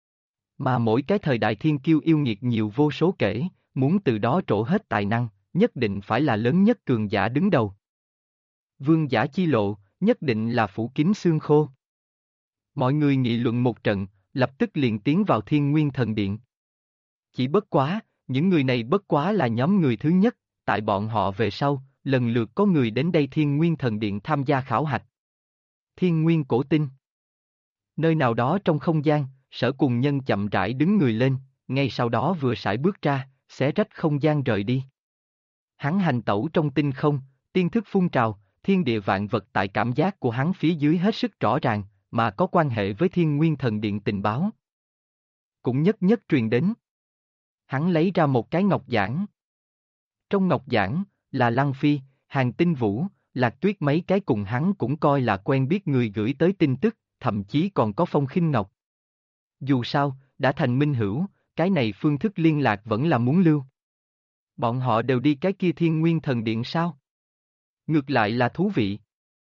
Mà mỗi cái thời đại thiên kiêu yêu nghiệt nhiều vô số kể, muốn từ đó trổ hết tài năng, nhất định phải là lớn nhất cường giả đứng đầu. Vương giả chi lộ, nhất định là phủ kín xương khô. Mọi người nghị luận một trận, lập tức liền tiến vào Thiên Nguyên Thần Điện. Chỉ bất quá, Những người này bất quá là nhóm người thứ nhất, tại bọn họ về sau, lần lượt có người đến đây Thiên Nguyên Thần Điện tham gia khảo hạch. Thiên Nguyên Cổ Tinh. Nơi nào đó trong không gian, Sở Cùng Nhân chậm rãi đứng người lên, ngay sau đó vừa sải bước ra, xé rách không gian rời đi. Hắn hành tẩu trong tinh không, tiên thức phun trào, thiên địa vạn vật tại cảm giác của hắn phía dưới hết sức rõ ràng, mà có quan hệ với Thiên Nguyên Thần Điện tình báo. Cũng nhất nhất truyền đến. Hắn lấy ra một cái ngọc giản. Trong ngọc giản, là Lăng Phi, Hàn Tinh Vũ, Lạc Tuyết mấy cái cùng hắn cũng coi là quen biết người gửi tới tin tức, thậm chí còn có Phong Khinh Ngọc. Dù sao, đã thành minh hữu, cái này phương thức liên lạc vẫn là muốn lưu. Bọn họ đều đi cái kia Thiên Nguyên Thần Điện sao? Ngược lại là thú vị.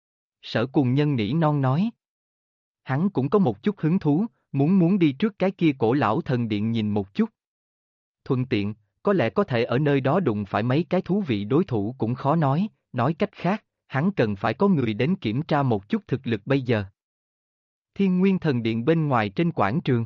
Sở Cùng Nhân nỉ non nói. Hắn cũng có một chút hứng thú, muốn đi trước cái kia cổ lão thần điện nhìn một chút. Thuận tiện, có lẽ có thể ở nơi đó đụng phải mấy cái thú vị đối thủ cũng khó nói cách khác, hắn cần phải có người đến kiểm tra một chút thực lực bây giờ. Thiên Nguyên Thần Điện bên ngoài trên quảng trường.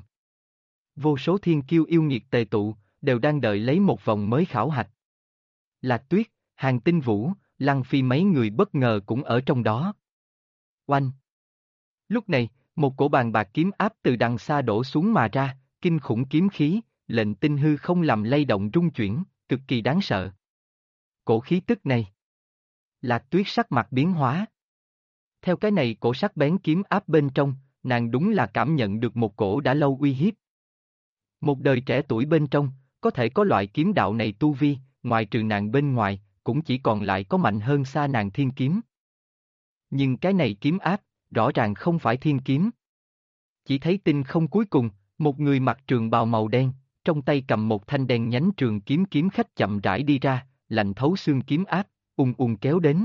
Vô số thiên kiêu yêu nghiệt tề tụ, đều đang đợi lấy một vòng mới khảo hạch. Lạc Tuyết, Hàn Tinh Vũ, Lăng Phi mấy người bất ngờ cũng ở trong đó. Oanh! Lúc này, một cổ bàn bạc kiếm áp từ đằng xa đổ xuống mà ra, kinh khủng kiếm khí, lệnh tinh hư không làm lay động rung chuyển, cực kỳ đáng sợ. Cổ khí tức này. Lạc Tuyết sắc mặt biến hóa. Theo cái này cổ sắc bén kiếm áp bên trong, nàng đúng là cảm nhận được một cổ đã lâu uy hiếp. Một đời trẻ tuổi bên trong, có thể có loại kiếm đạo này tu vi, ngoài trừ nàng bên ngoài, cũng chỉ còn lại có mạnh hơn xa nàng thiên kiếm. Nhưng cái này kiếm áp, rõ ràng không phải thiên kiếm. Chỉ thấy tinh không cuối cùng, một người mặc trường bào màu đen, trong tay cầm một thanh đèn nhánh trường kiếm kiếm khách chậm rãi đi ra, lạnh thấu xương kiếm áp, ùng kéo đến.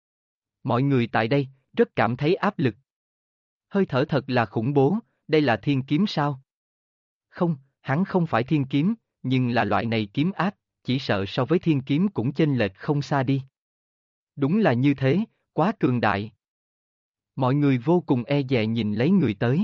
Mọi người tại đây, rất cảm thấy áp lực. Hơi thở thật là khủng bố, đây là thiên kiếm sao? Không, hắn không phải thiên kiếm, nhưng là loại này kiếm áp, chỉ sợ so với thiên kiếm cũng chênh lệch không xa đi. Đúng là như thế, quá cường đại. Mọi người vô cùng e dè nhìn lấy người tới.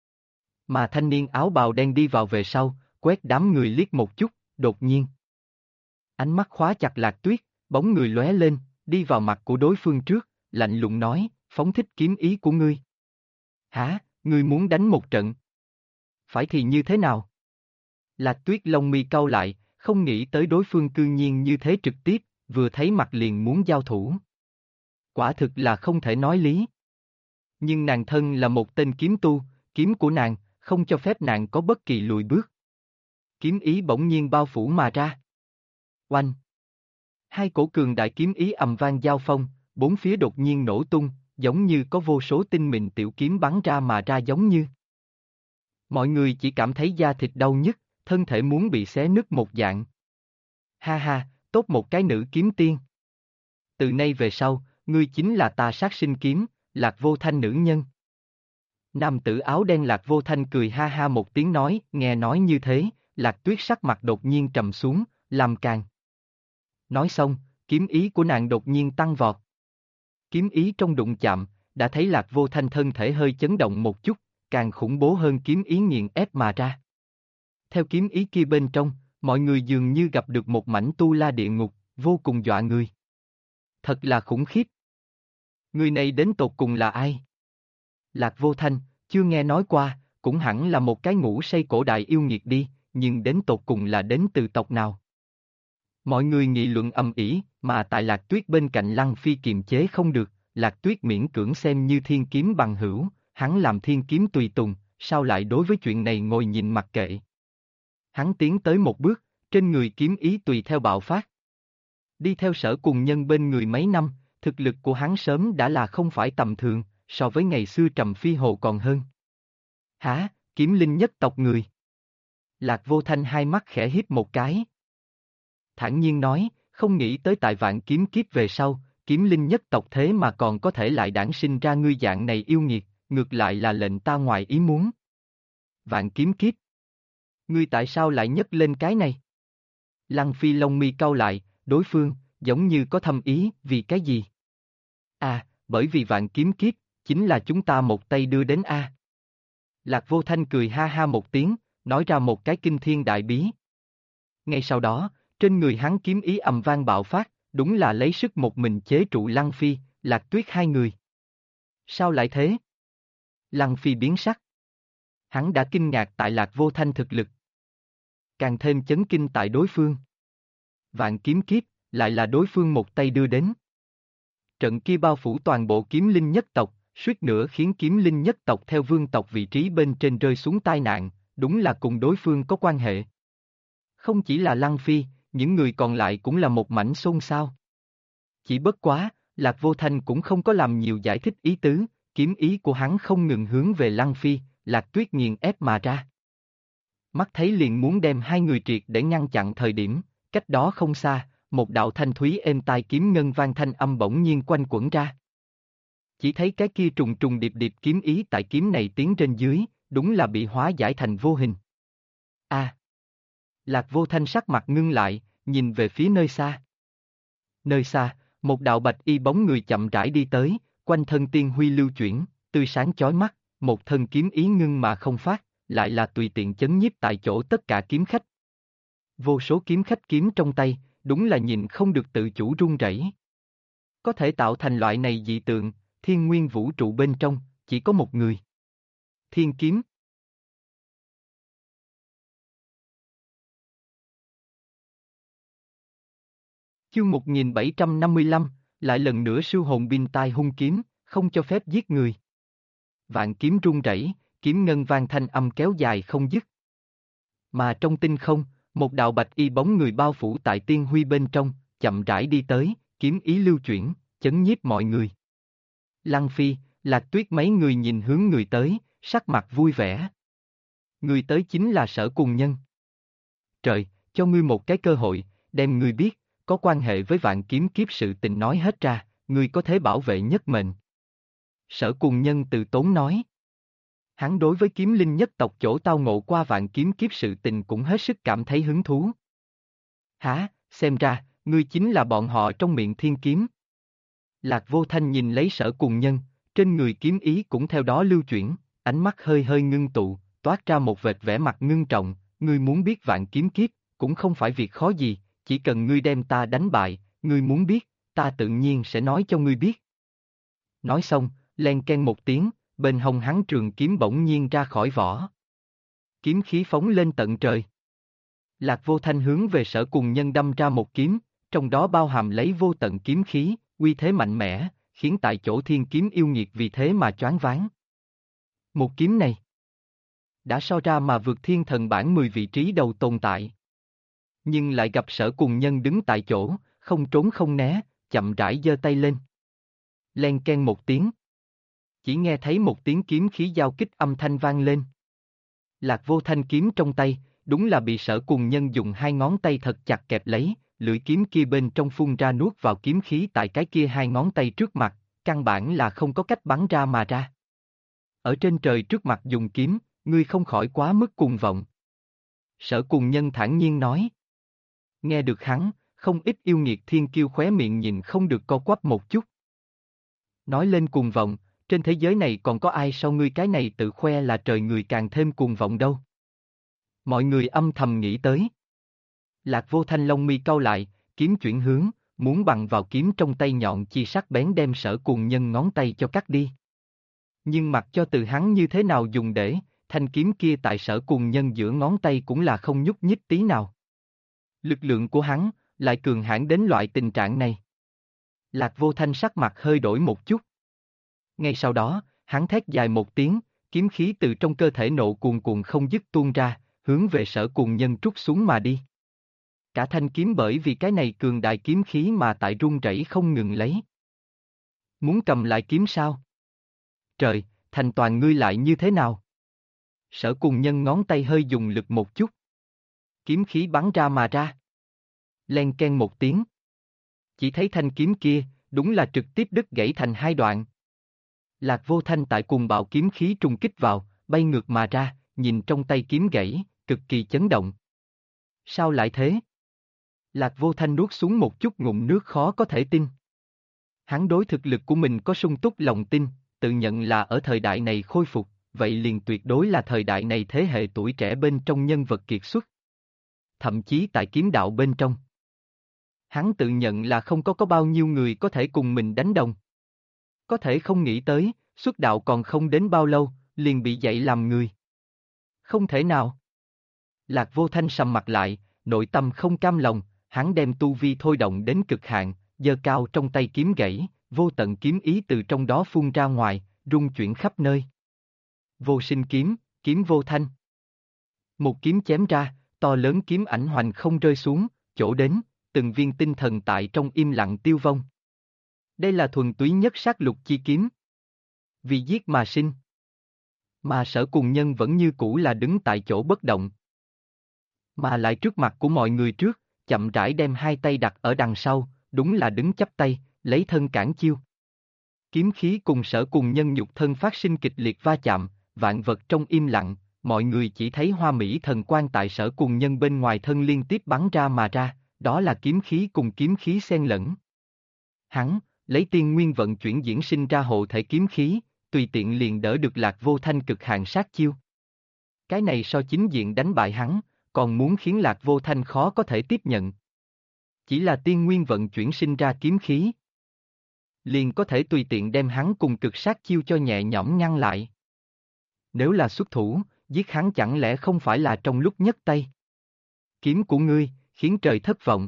Mà thanh niên áo bào đen đi vào về sau, quét đám người liếc một chút, đột nhiên. Ánh mắt khóa chặt Lạc Tuyết, bóng người lóe lên, đi vào mặt của đối phương trước, lạnh lùng nói, phóng thích kiếm ý của ngươi. Hả, ngươi muốn đánh một trận? Phải thì như thế nào? Lạc Tuyết lông mi cau lại, không nghĩ tới đối phương cư nhiên như thế trực tiếp, vừa thấy mặt liền muốn giao thủ. Quả thực là không thể nói lý. Nhưng nàng thân là một tên kiếm tu, kiếm của nàng, không cho phép nàng có bất kỳ lùi bước. Kiếm ý bỗng nhiên bao phủ mà ra. Oanh! Hai cổ cường đại kiếm ý ầm vang giao phong, bốn phía đột nhiên nổ tung, giống như có vô số tinh mịn tiểu kiếm bắn ra mà ra giống như. Mọi người chỉ cảm thấy da thịt đau nhức, thân thể muốn bị xé nứt một dạng. Ha ha, tốt một cái nữ kiếm tiên. Từ nay về sau, ngươi chính là ta sát sinh kiếm, Lạc Vô Thanh nữ nhân. Nam tử áo đen Lạc Vô Thanh cười ha ha một tiếng nói, nghe nói như thế, Lạc Tuyết sắc mặt đột nhiên trầm xuống, làm càng. Nói xong, kiếm ý của nàng đột nhiên tăng vọt. Kiếm ý trong đụng chạm, đã thấy Lạc Vô Thanh thân thể hơi chấn động một chút, càng khủng bố hơn kiếm ý nghiền ép mà ra. Theo kiếm ý kia bên trong, mọi người dường như gặp được một mảnh tu la địa ngục, vô cùng dọa người. Thật là khủng khiếp. Người này đến tột cùng là ai? Lạc Vô Thanh, chưa nghe nói qua, cũng hẳn là một cái ngủ say cổ đại yêu nghiệt đi, nhưng đến tột cùng là đến từ tộc nào? Mọi người nghị luận ầm ĩ, mà tại Lạc Tuyết bên cạnh Lăng Phi kiềm chế không được, Lạc Tuyết miễn cưỡng xem như thiên kiếm bằng hữu, hắn làm thiên kiếm tùy tùng, sao lại đối với chuyện này ngồi nhìn mặc kệ. Hắn tiến tới một bước, trên người kiếm ý tùy theo bạo phát. Đi theo Sở Cùng Nhân bên người mấy năm, thực lực của hắn sớm đã là không phải tầm thường, so với ngày xưa Trầm Phi Hồ còn hơn. Hả, kiếm linh nhất tộc người. Lạc Vô Thanh hai mắt khẽ híp một cái. Thản nhiên nói, không nghĩ tới tại vạn kiếm kiếp về sau, kiếm linh nhất tộc thế mà còn có thể lại đản sinh ra ngươi dạng này yêu nghiệt, ngược lại là lệnh ta ngoài ý muốn. Vạn kiếm kiếp. Ngươi tại sao lại nhấc lên cái này? Lăng Phi lông mi cau lại, đối phương, giống như có thâm ý, vì cái gì? À, bởi vì vạn kiếm kiếp, chính là chúng ta một tay đưa đến A. Lạc Vô Thanh cười ha ha một tiếng, nói ra một cái kinh thiên đại bí. Ngay sau đó, trên người hắn kiếm ý ầm vang bạo phát, đúng là lấy sức một mình chế trụ Lăng Phi, Lạc Tuyết hai người. Sao lại thế? Lăng Phi biến sắc. Hắn đã kinh ngạc tại Lạc Vô Thanh thực lực. Càng thêm chấn kinh tại đối phương. Vạn kiếm kiếp, lại là đối phương một tay đưa đến. Trận kia bao phủ toàn bộ kiếm linh nhất tộc, suýt nữa khiến kiếm linh nhất tộc theo vương tộc vị trí bên trên rơi xuống tai nạn, đúng là cùng đối phương có quan hệ. Không chỉ là Lăng Phi, những người còn lại cũng là một mảnh xôn xao. Chỉ bất quá, Lạc Vô Thanh cũng không có làm nhiều giải thích ý tứ, kiếm ý của hắn không ngừng hướng về Lăng Phi, Lạc Tuyết nghiền ép mà ra. Mắt thấy liền muốn đem hai người triệt để ngăn chặn thời điểm, cách đó không xa, một đạo thanh thúy êm tai kiếm ngân vang thanh âm bỗng nhiên quanh quẩn ra. Chỉ thấy cái kia trùng trùng điệp điệp kiếm ý tại kiếm này tiến trên dưới, đúng là bị hóa giải thành vô hình. A! Lạc Vô Thanh sắc mặt ngưng lại, nhìn về phía nơi xa. Nơi xa, một đạo bạch y bóng người chậm rãi đi tới, quanh thân tiên huy lưu chuyển, tươi sáng chói mắt, một thân kiếm ý ngưng mà không phát, lại là tùy tiện chấn nhiếp tại chỗ tất cả kiếm khách. Vô số kiếm khách kiếm trong tay, đúng là nhìn không được tự chủ run rẩy. Có thể tạo thành loại này dị tượng, thiên nguyên vũ trụ bên trong, chỉ có một người. Thiên kiếm. Chương 1755, lại lần nữa siêu hồn binh tai hung kiếm, không cho phép giết người. Vạn kiếm rung rẩy, kiếm ngân vang thanh âm kéo dài không dứt. Mà trong tinh không, một đạo bạch y bóng người bao phủ tại tiên huy bên trong, chậm rãi đi tới, kiếm ý lưu chuyển, chấn nhiếp mọi người. Lăng Phi, Lạc Tuyết mấy người nhìn hướng người tới, sắc mặt vui vẻ. Người tới chính là Sở Cùng Nhân. Trời, cho ngươi một cái cơ hội, đem ngươi biết, có quan hệ với vạn kiếm kiếp sự tình nói hết ra, ngươi có thể bảo vệ nhất mệnh. Sở Cùng Nhân từ tốn nói. Hắn đối với kiếm linh nhất tộc chỗ tao ngộ qua vạn kiếm kiếp sự tình cũng hết sức cảm thấy hứng thú. Hả, xem ra, ngươi chính là bọn họ trong miệng thiên kiếm. Lạc Vô Thanh nhìn lấy Sở Cùng Nhân, trên người kiếm ý cũng theo đó lưu chuyển, ánh mắt hơi hơi ngưng tụ, toát ra một vệt vẻ mặt ngưng trọng, ngươi muốn biết vạn kiếm kiếp, cũng không phải việc khó gì, chỉ cần ngươi đem ta đánh bại, ngươi muốn biết, ta tự nhiên sẽ nói cho ngươi biết. Nói xong, len ken một tiếng, bên hông hắn trường kiếm bỗng nhiên ra khỏi vỏ. Kiếm khí phóng lên tận trời. Lạc Vô Thanh hướng về Sở Cùng Nhân đâm ra một kiếm, trong đó bao hàm lấy vô tận kiếm khí, uy thế mạnh mẽ, khiến tại chỗ thiên kiếm yêu nghiệt vì thế mà choáng váng. Một kiếm này đã so ra mà vượt thiên thần bảng 10 vị trí đầu tồn tại. Nhưng lại gặp Sở Cùng Nhân đứng tại chỗ, không trốn không né, chậm rãi giơ tay lên. Len ken một tiếng. Chỉ nghe thấy một tiếng kiếm khí giao kích âm thanh vang lên. Lạc Vô Thanh kiếm trong tay, đúng là bị Sở Cùng Nhân dùng hai ngón tay thật chặt kẹp lấy, lưỡi kiếm kia bên trong phun ra nuốt vào kiếm khí tại cái kia hai ngón tay trước mặt, căn bản là không có cách bắn ra mà ra. Ở trên trời trước mặt dùng kiếm, ngươi không khỏi quá mức cuồng vọng. Sở Cùng Nhân thản nhiên nói. Nghe được hắn, không ít yêu nghiệt thiên kiêu khóe miệng nhìn không được co quắp một chút. Nói lên cuồng vọng, trên thế giới này còn có ai sau ngươi cái này tự khoe là trời người càng thêm cuồng vọng đâu. Mọi người âm thầm nghĩ tới. Lạc Vô Thanh lông mi cau lại, kiếm chuyển hướng, muốn bằng vào kiếm trong tay nhọn chi sắc bén đem Sở Cùng Nhân ngón tay cho cắt đi. Nhưng mặc cho từ hắn như thế nào dùng để, thanh kiếm kia tại Sở Cùng Nhân giữa ngón tay cũng là không nhúc nhích tí nào. Lực lượng của hắn, lại cường hãn đến loại tình trạng này. Lạc Vô Thanh sắc mặt hơi đổi một chút. Ngay sau đó, hắn thét dài một tiếng, kiếm khí từ trong cơ thể nộ cuồn cuộn không dứt tuôn ra, hướng về Sở Cùng Nhân trút xuống mà đi. Cả thanh kiếm bởi vì cái này cường đại kiếm khí mà tại run rẩy không ngừng lấy. Muốn cầm lại kiếm sao? Trời, thành toàn ngươi lại như thế nào? Sở Cùng Nhân ngón tay hơi dùng lực một chút. Kiếm khí bắn ra mà ra. Len ken một tiếng. Chỉ thấy thanh kiếm kia, đúng là trực tiếp đứt gãy thành hai đoạn. Lạc Vô Thanh tại cùng bạo kiếm khí trùng kích vào, bay ngược mà ra, nhìn trong tay kiếm gãy, cực kỳ chấn động. Sao lại thế? Lạc Vô Thanh nuốt xuống một chút ngụm nước khó có thể tin. Hắn đối thực lực của mình có sung túc lòng tin, tự nhận là ở thời đại này khôi phục, vậy liền tuyệt đối là thời đại này thế hệ tuổi trẻ bên trong nhân vật kiệt xuất. thậm chí tại kiếm đạo bên trong. Hắn tự nhận là không có bao nhiêu người có thể cùng mình đánh đồng. Có thể không nghĩ tới, xuất đạo còn không đến bao lâu, liền bị dạy làm người. Không thể nào. Lạc Vô Thanh sầm mặt lại, nội tâm không cam lòng, hắn đem tu vi thôi động đến cực hạn, giơ cao trong tay kiếm gãy, vô tận kiếm ý từ trong đó phun ra ngoài, rung chuyển khắp nơi. Vô sinh kiếm, kiếm vô thanh. Một kiếm chém ra, to lớn kiếm ảnh hoành không rơi xuống, chỗ đến, từng viên tinh thần tại trong im lặng tiêu vong. Đây là thuần túy nhất sát lục chi kiếm. Vì giết mà sinh. Mà Sở Cùng Nhân vẫn như cũ là đứng tại chỗ bất động. Mà lại trước mặt của mọi người trước, chậm rãi đem hai tay đặt ở đằng sau, đúng là đứng chắp tay, lấy thân cản chiêu. Kiếm khí cùng Sở Cùng Nhân nhục thân phát sinh kịch liệt va chạm, vạn vật trong im lặng, mọi người chỉ thấy hoa mỹ thần quang tại Sở Cùng Nhân bên ngoài thân liên tiếp bắn ra mà ra, đó là kiếm khí cùng kiếm khí xen lẫn. Hắn, lấy tiên nguyên vận chuyển diễn sinh ra hộ thể kiếm khí, tùy tiện liền đỡ được Lạc Vô Thanh cực hạn sát chiêu. Cái này so chính diện đánh bại hắn, còn muốn khiến Lạc Vô Thanh khó có thể tiếp nhận. Chỉ là tiên nguyên vận chuyển sinh ra kiếm khí, liền có thể tùy tiện đem hắn cùng cực sát chiêu cho nhẹ nhõm ngăn lại. Nếu là xuất thủ, giết hắn chẳng lẽ không phải là trong lúc nhấc tay. Kiếm của ngươi, khiến trời thất vọng.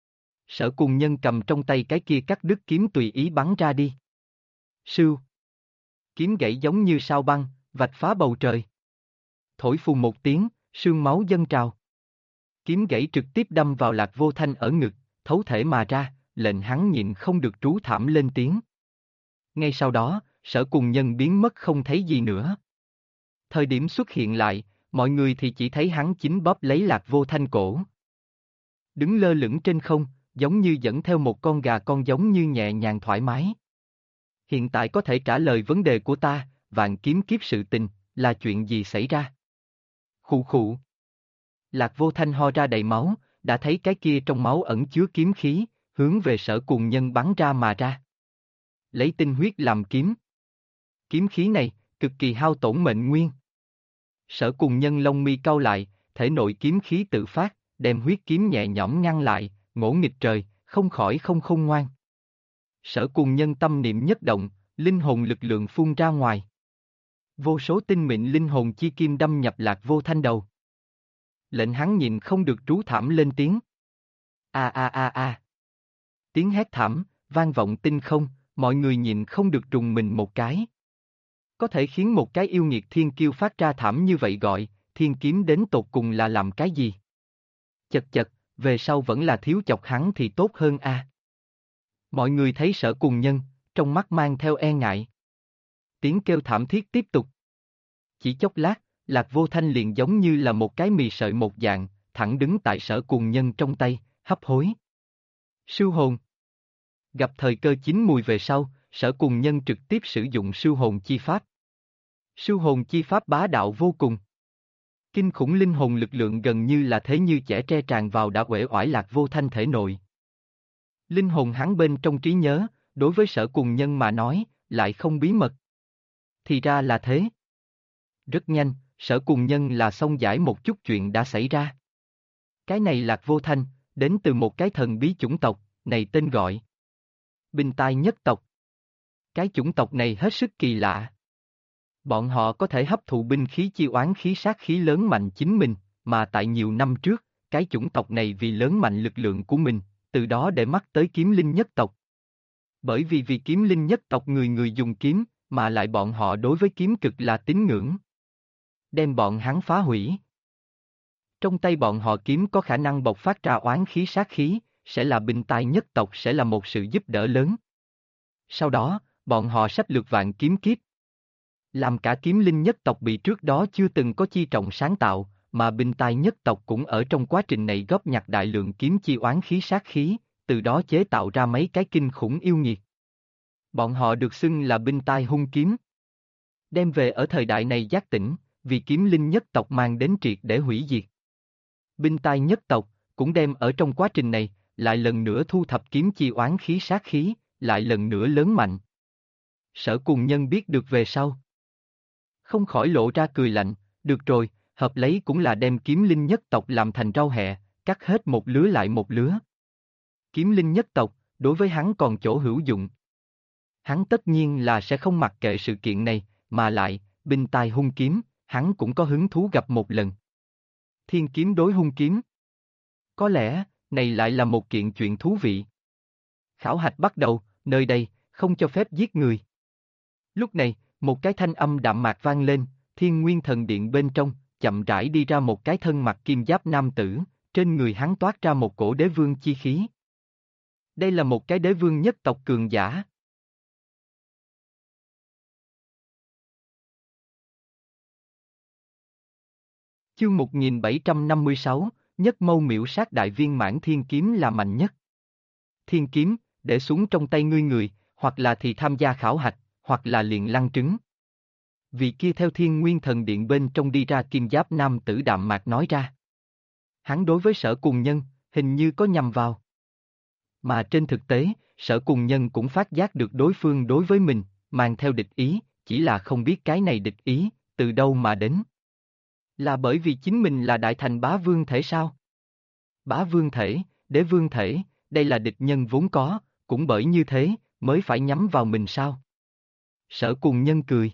Sở Cùng Nhân cầm trong tay cái kia cắt đứt kiếm tùy ý bắn ra đi. Sưu. Kiếm gãy giống như sao băng, vạch phá bầu trời. Thổi phù một tiếng, sương máu dâng trào. Kiếm gãy trực tiếp đâm vào Lạc Vô Thanh ở ngực, thấu thể mà ra, lệnh hắn nhịn không được trú thảm lên tiếng. Ngay sau đó, Sở Cùng Nhân biến mất không thấy gì nữa. Thời điểm xuất hiện lại, mọi người thì chỉ thấy hắn chính bóp lấy Lạc Vô Thanh cổ. Đứng lơ lửng trên không, giống như dẫn theo một con gà con giống như nhẹ nhàng thoải mái. Hiện tại có thể trả lời vấn đề của ta, vạn kiếm kiếp sự tình, là chuyện gì xảy ra? Khụ khụ. Lạc Vô Thanh ho ra đầy máu, đã thấy cái kia trong máu ẩn chứa kiếm khí, hướng về Sở Cùng Nhân bắn ra mà ra. Lấy tinh huyết làm kiếm. Kiếm khí này, cực kỳ hao tổn mệnh nguyên. Sở Cùng Nhân lông mi cau lại, thể nội kiếm khí tự phát, đem huyết kiếm nhẹ nhõm ngăn lại, ngỗ nghịch trời, không khỏi không khôn ngoan. Sở Cùng Nhân tâm niệm nhất động, linh hồn lực lượng phun ra ngoài. Vô số tinh mịn linh hồn chi kim đâm nhập Lạc Vô Thanh đầu. Lệnh hắn nhìn không được trú thảm lên tiếng. A a a a. Tiếng hét thảm, vang vọng tinh không, mọi người nhìn không được trùng mình một cái. Có thể khiến một cái yêu nghiệt thiên kiêu phát ra thảm như vậy gọi, thiên kiếm đến tột cùng là làm cái gì? Chật chật, về sau vẫn là thiếu chọc hắn thì tốt hơn a. Mọi người thấy Sở Cùng Nhân, trong mắt mang theo e ngại. Tiếng kêu thảm thiết tiếp tục. Chỉ chốc lát, Lạc Vô Thanh liền giống như là một cái mì sợi một dạng, thẳng đứng tại Sở Cùng Nhân trong tay, hấp hối. Sưu hồn. Gặp thời cơ chín mùi về sau, Sở Cùng Nhân trực tiếp sử dụng sưu hồn chi pháp. Sưu hồn chi pháp bá đạo vô cùng. Kinh khủng linh hồn lực lượng gần như là thế như chẻ tre tràn vào đã uể oải Lạc Vô Thanh thể nội. Linh hồn hắn bên trong trí nhớ, đối với Sở Cùng Nhân mà nói, lại không bí mật. Thì ra là thế. Rất nhanh, Sở Cùng Nhân là xông giải một chút chuyện đã xảy ra. Cái này Lạc Vô Thanh, đến từ một cái thần bí chủng tộc, này tên gọi Binh Tai nhất tộc. Cái chủng tộc này hết sức kỳ lạ. Bọn họ có thể hấp thụ binh khí chi oán khí sát khí lớn mạnh chính mình, mà tại nhiều năm trước, cái chủng tộc này vì lớn mạnh lực lượng của mình, từ đó để mắt tới kiếm linh nhất tộc. Bởi vì kiếm linh nhất tộc người người dùng kiếm, mà lại bọn họ đối với kiếm cực là tín ngưỡng. Đem bọn hắn phá hủy. Trong tay bọn họ kiếm có khả năng bộc phát ra oán khí sát khí, sẽ là binh tai nhất tộc sẽ là một sự giúp đỡ lớn. Sau đó, bọn họ sách lược vạn kiếm kiếp. Làm cả kiếm linh nhất tộc bị trước đó chưa từng có chi trọng sáng tạo, mà binh tai nhất tộc cũng ở trong quá trình này góp nhặt đại lượng kiếm chi oán khí sát khí, từ đó chế tạo ra mấy cái kinh khủng yêu nghiệt. Bọn họ được xưng là binh tai hung kiếm. Đem về ở thời đại này giác tỉnh, vì kiếm linh nhất tộc mang đến triệt để hủy diệt. Binh tai nhất tộc, cũng đem ở trong quá trình này, lại lần nữa thu thập kiếm chi oán khí sát khí, lại lần nữa lớn mạnh. Sở Cùng Nhân biết được về sau. Không khỏi lộ ra cười lạnh, được rồi, hợp lấy cũng là đem kiếm linh nhất tộc làm thành rau hẹ, cắt hết một lứa lại một lứa. Kiếm linh nhất tộc, đối với hắn còn chỗ hữu dụng. Hắn tất nhiên là sẽ không mặc kệ sự kiện này, mà lại, binh tài hung kiếm, hắn cũng có hứng thú gặp một lần. Thiên kiếm đối hung kiếm. Có lẽ, này lại là một kiện chuyện thú vị. Khảo hạch bắt đầu, nơi đây, không cho phép giết người. Lúc này, một cái thanh âm đạm mạc vang lên, Thiên Nguyên Thần Điện bên trong, chậm rãi đi ra một cái thân mặc kim giáp nam tử, trên người hắn toát ra một cổ đế vương chi khí. Đây là một cái đế vương nhất tộc cường giả. Chương 1756, Nhất Mâu Miễu Sát Đại Viên Mãn Thiên Kiếm là mạnh nhất. Thiên kiếm, để xuống trong tay ngươi người, hoặc là thì tham gia khảo hạch, hoặc là liền lăn trứng. Vị kia theo Thiên Nguyên Thần Điện bên trong đi ra kim giáp nam tử đạm mạc nói ra. Hắn đối với Sở Cùng Nhân, hình như có nhầm vào. Mà trên thực tế, Sở Cùng Nhân cũng phát giác được đối phương đối với mình, mang theo địch ý, chỉ là không biết cái này địch ý, từ đâu mà đến. Là bởi vì chính mình là đại thành bá vương thể sao? Bá vương thể, đế vương thể, đây là địch nhân vốn có, cũng bởi như thế, mới phải nhắm vào mình sao? Sở Cùng Nhân cười.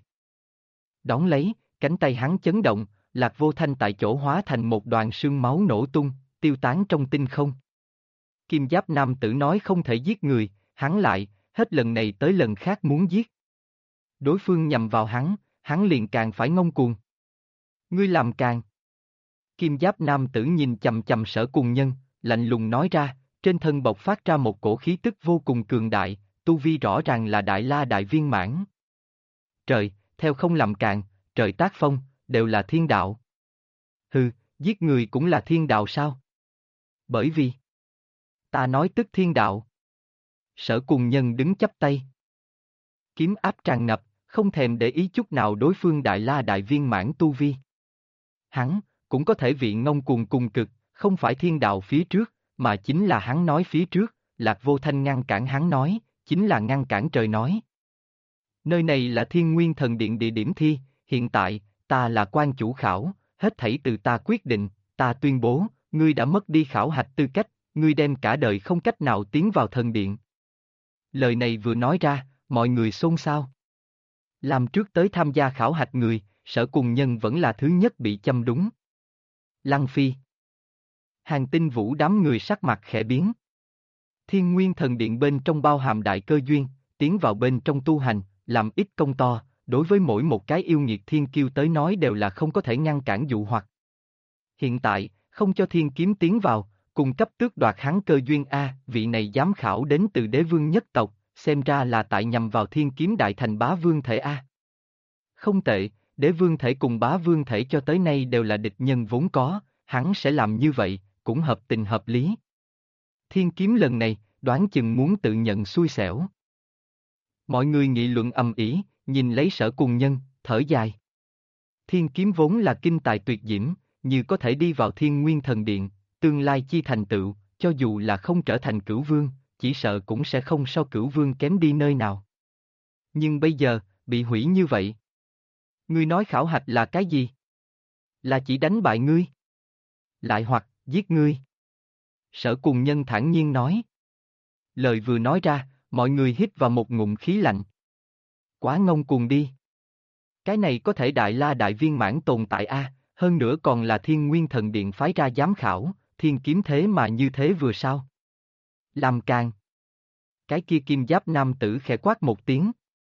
Đón lấy, cánh tay hắn chấn động, Lạc Vô Thanh tại chỗ hóa thành một đoàn sương máu nổ tung, tiêu tán trong tinh không. Kim giáp nam tử nói không thể giết người, hắn lại, hết lần này tới lần khác muốn giết. Đối phương nhằm vào hắn liền càng phải ngông cuồng. Ngươi làm càng. Kim giáp nam tử nhìn chầm chầm Sở Cùng Nhân, lạnh lùng nói ra, trên thân bộc phát ra một cổ khí tức vô cùng cường đại, tu vi rõ ràng là đại la đại viên mãn. Trời, theo không làm càng, trời tác phong, đều là thiên đạo. Hừ, giết người cũng là thiên đạo sao? Bởi vì, ta nói tức thiên đạo. Sở Cùng Nhân đứng chắp tay. Kiếm áp tràn ngập, không thèm để ý chút nào đối phương đại la đại viên mãn tu vi. Hắn, cũng có thể vị ngông cuồng cùng cực, không phải thiên đạo phía trước, mà chính là hắn nói phía trước, Lạc Vô Thanh ngăn cản hắn nói, chính là ngăn cản trời nói. Nơi này là Thiên Nguyên Thần Điện địa điểm thi, hiện tại, ta là quan chủ khảo, hết thảy từ ta quyết định, ta tuyên bố, ngươi đã mất đi khảo hạch tư cách, ngươi đem cả đời không cách nào tiến vào thần điện. Lời này vừa nói ra, mọi người xôn xao. Làm trước tới tham gia khảo hạch người, Sở Cùng Nhân vẫn là thứ nhất bị châm đúng. Lăng Phi. Hàng Tinh Vũ đám người sắc mặt khẽ biến. Thiên Nguyên Thần Điện bên trong bao hàm đại cơ duyên, tiến vào bên trong tu hành, làm ít công to, đối với mỗi một cái yêu nghiệt thiên kiêu tới nói đều là không có thể ngăn cản dụ hoặc. Hiện tại, không cho thiên kiếm tiến vào, cung cấp tước đoạt hắn cơ duyên A, vị này giám khảo đến từ đế vương nhất tộc, xem ra là tại nhằm vào thiên kiếm đại thành bá vương thể A. Không tệ, đế vương thể cùng bá vương thể cho tới nay đều là địch nhân vốn có, hắn sẽ làm như vậy, cũng hợp tình hợp lý. Thiên kiếm lần này, đoán chừng muốn tự nhận xui xẻo. Mọi người nghị luận ầm ĩ, nhìn lấy Sở Cùng Nhân, thở dài. Thiên kiếm vốn là kinh tài tuyệt diễm, như có thể đi vào Thiên Nguyên Thần Điện, tương lai chi thành tựu, cho dù là không trở thành cửu vương, chỉ sợ cũng sẽ không so cửu vương kém đi nơi nào. Nhưng bây giờ, bị hủy như vậy. Ngươi nói khảo hạch là cái gì? Là chỉ đánh bại ngươi? Lại hoặc, giết ngươi? Sở Cùng Nhân thản nhiên nói. Lời vừa nói ra, mọi người hít vào một ngụm khí lạnh. Quá ngông cuồng đi. Cái này có thể đại la đại viên mãn tồn tại a, hơn nữa còn là Thiên Nguyên Thần Điện phái ra giám khảo, thiên kiếm thế mà như thế vừa sao? Làm càng. Cái kia kim giáp nam tử khẽ quát một tiếng.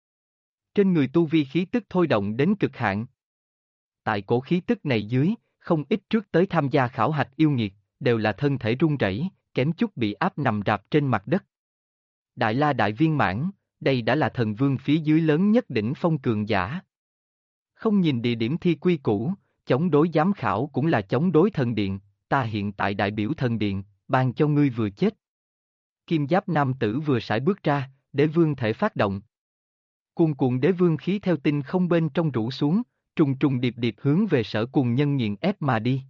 Trên người tu vi khí tức thôi động đến cực hạn. Tại cổ khí tức này dưới, không ít trước tới tham gia khảo hạch yêu nghiệt, đều là thân thể run rẩy, kém chút bị áp nằm rạp trên mặt đất. Đại la đại viên mãn, đây đã là thần vương phía dưới lớn nhất đỉnh phong cường giả. Không nhìn địa điểm thi quy củ, chống đối giám khảo cũng là chống đối thần điện, ta hiện tại đại biểu thần điện, ban cho ngươi vừa chết. Kim giáp nam tử vừa sải bước ra, đế vương thể phát động. Cuồn cuộn đế vương khí theo tinh không bên trong rủ xuống, trùng trùng điệp điệp hướng về Sở Cùng Nhân nghiền ép mà đi.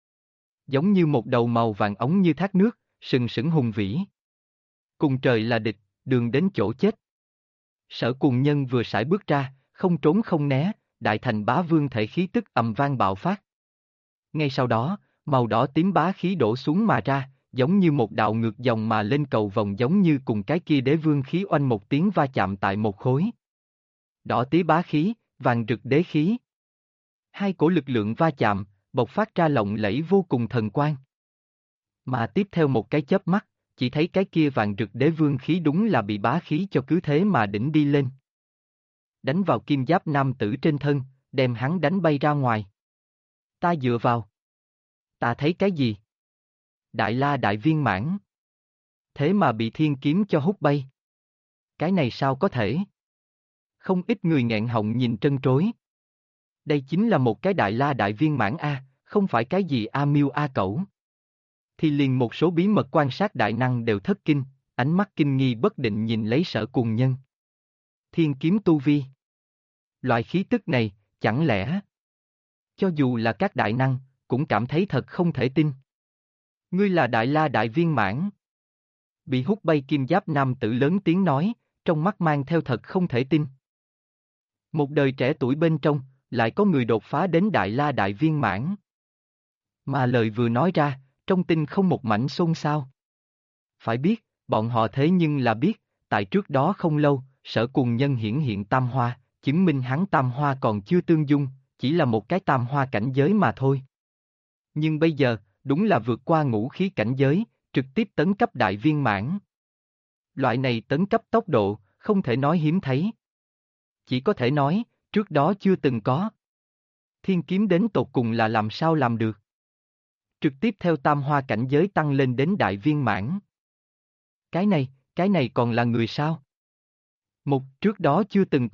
Giống như một đầu màu vàng ống như thác nước, sừng sững hùng vĩ. Cùng trời là địch, đường đến chỗ chết. Sở Cùng Nhân vừa sải bước ra, không trốn không né, đại thành bá vương thể khí tức ầm vang bạo phát. Ngay sau đó, Màu đỏ tím bá khí đổ xuống mà ra, giống như một đạo ngược dòng mà lên cầu vòng, giống như cùng cái kia đế vương khí oanh một tiếng va chạm tại một khối. Đỏ tí bá khí, vàng rực đế khí. Hai cổ lực lượng va chạm, bộc phát ra lộng lẫy vô cùng thần quang. Mà tiếp theo một cái chớp mắt, chỉ thấy cái kia vàng rực đế vương khí đúng là bị bá khí cho cứ thế mà đỉnh đi lên. Đánh vào kim giáp nam tử trên thân, đem hắn đánh bay ra ngoài. Ta dựa vào. Ta thấy cái gì? Đại la đại viên mãn. Thế mà bị thiên kiếm cho hút bay. Cái này sao có thể? Không ít người nghẹn họng nhìn trân trối. Đây chính là một cái đại la đại viên mãn A, không phải cái gì A miêu A cẩu. Thì liền một số bí mật quan sát đại năng đều thất kinh, ánh mắt kinh nghi bất định nhìn lấy Sở Cuồng Nhân. Thiên kiếm tu vi. Loại khí tức này, chẳng lẽ... Cho dù là các đại năng, cũng cảm thấy thật không thể tin. Ngươi là đại la đại viên mãn. Bị hút bay kim giáp nam tử lớn tiếng nói, trong mắt mang theo thật không thể tin. Một đời trẻ tuổi bên trong, lại có người đột phá đến đại la đại viên mãn. Mà lời vừa nói ra, trong tinh không một mảnh xôn xao. Phải biết, bọn họ thế nhưng là biết, tại trước đó không lâu, Sở Cuồng Nhân hiển hiện tam hoa, chứng minh hắn tam hoa còn chưa tương dung, chỉ là một cái tam hoa cảnh giới mà thôi. Nhưng bây giờ, đúng là vượt qua ngũ khí cảnh giới, trực tiếp tấn cấp đại viên mãn. Loại này tấn cấp tốc độ, không thể nói hiếm thấy. Chỉ có thể nói, trước đó chưa từng có. Thiên kiếm đến tột cùng là làm sao làm được? Trực tiếp theo tam hoa cảnh giới tăng lên đến đại viên mãn. Cái này còn là người sao? Một, trước đó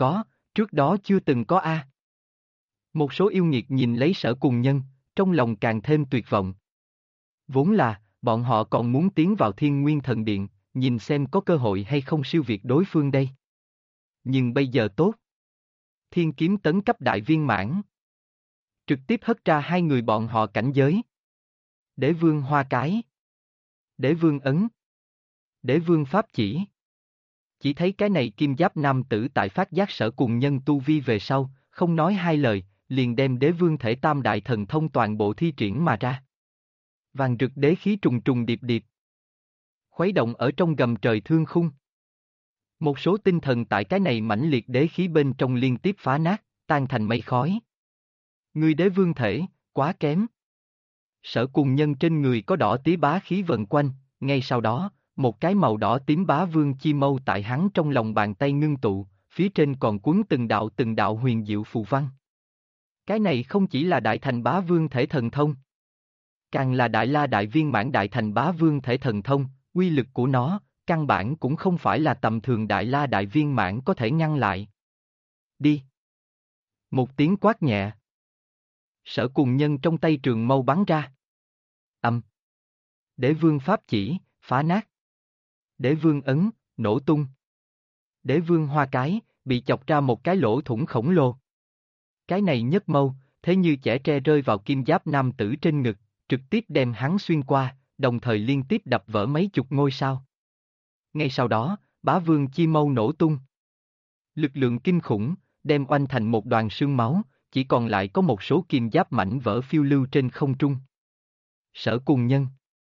chưa từng có a. Một số yêu nghiệt nhìn lấy Sở Cuồng Nhân, trong lòng càng thêm tuyệt vọng. Vốn là, bọn họ còn muốn tiến vào Thiên Nguyên Thần Điện, nhìn xem có cơ hội hay không siêu việt đối phương đây. Nhưng bây giờ tốt. Thiên kiếm tấn cấp đại viên mãn. Trực tiếp hất ra hai người bọn họ cảnh giới. Đế vương hoa cái. Đế vương ấn. Đế vương pháp chỉ. Chỉ thấy cái này kim giáp nam tử tại phát giác Sở Cuồng Nhân tu vi về sau, không nói hai lời, liền đem đế vương thể tam đại thần thông toàn bộ thi triển mà ra. Vàng rực đế khí trùng trùng điệp điệp. Khuấy động ở trong gầm trời thương khung. Một số tinh thần tại cái này mãnh liệt đế khí bên trong liên tiếp phá nát, tan thành mây khói. Người đế vương thể, quá kém. Sở Cuồng Nhân trên người có đỏ tí bá khí vận quanh, ngay sau đó, một cái màu đỏ tím bá vương chi mâu tại hắn trong lòng bàn tay ngưng tụ, phía trên còn cuốn từng đạo huyền diệu phù văn. Cái này không chỉ là đại thành bá vương thể thần thông, càng là đại la đại viên mãn đại thành bá vương thể thần thông, uy lực của nó, căn bản cũng không phải là tầm thường đại la đại viên mãn có thể ngăn lại. Đi! Một tiếng quát nhẹ. Sở Cuồng Nhân trong tay trường mâu bắn ra. Âm! Đế vương pháp chỉ, phá nát. Đế vương ấn, nổ tung. Đế vương hoa cái, bị chọc ra một cái lỗ thủng khổng lồ. Cái này nhất mâu, thế như chẻ tre rơi vào kim giáp nam tử trên ngực, trực tiếp đem hắn xuyên qua, đồng thời liên tiếp đập vỡ mấy chục ngôi sao. Ngay sau đó, bá vương chi mâu nổ tung. Lực lượng kinh khủng, đem oanh thành một đoàn sương máu, chỉ còn lại có một số kim giáp mảnh vỡ phiêu lưu trên không trung. Sở Cuồng Nhân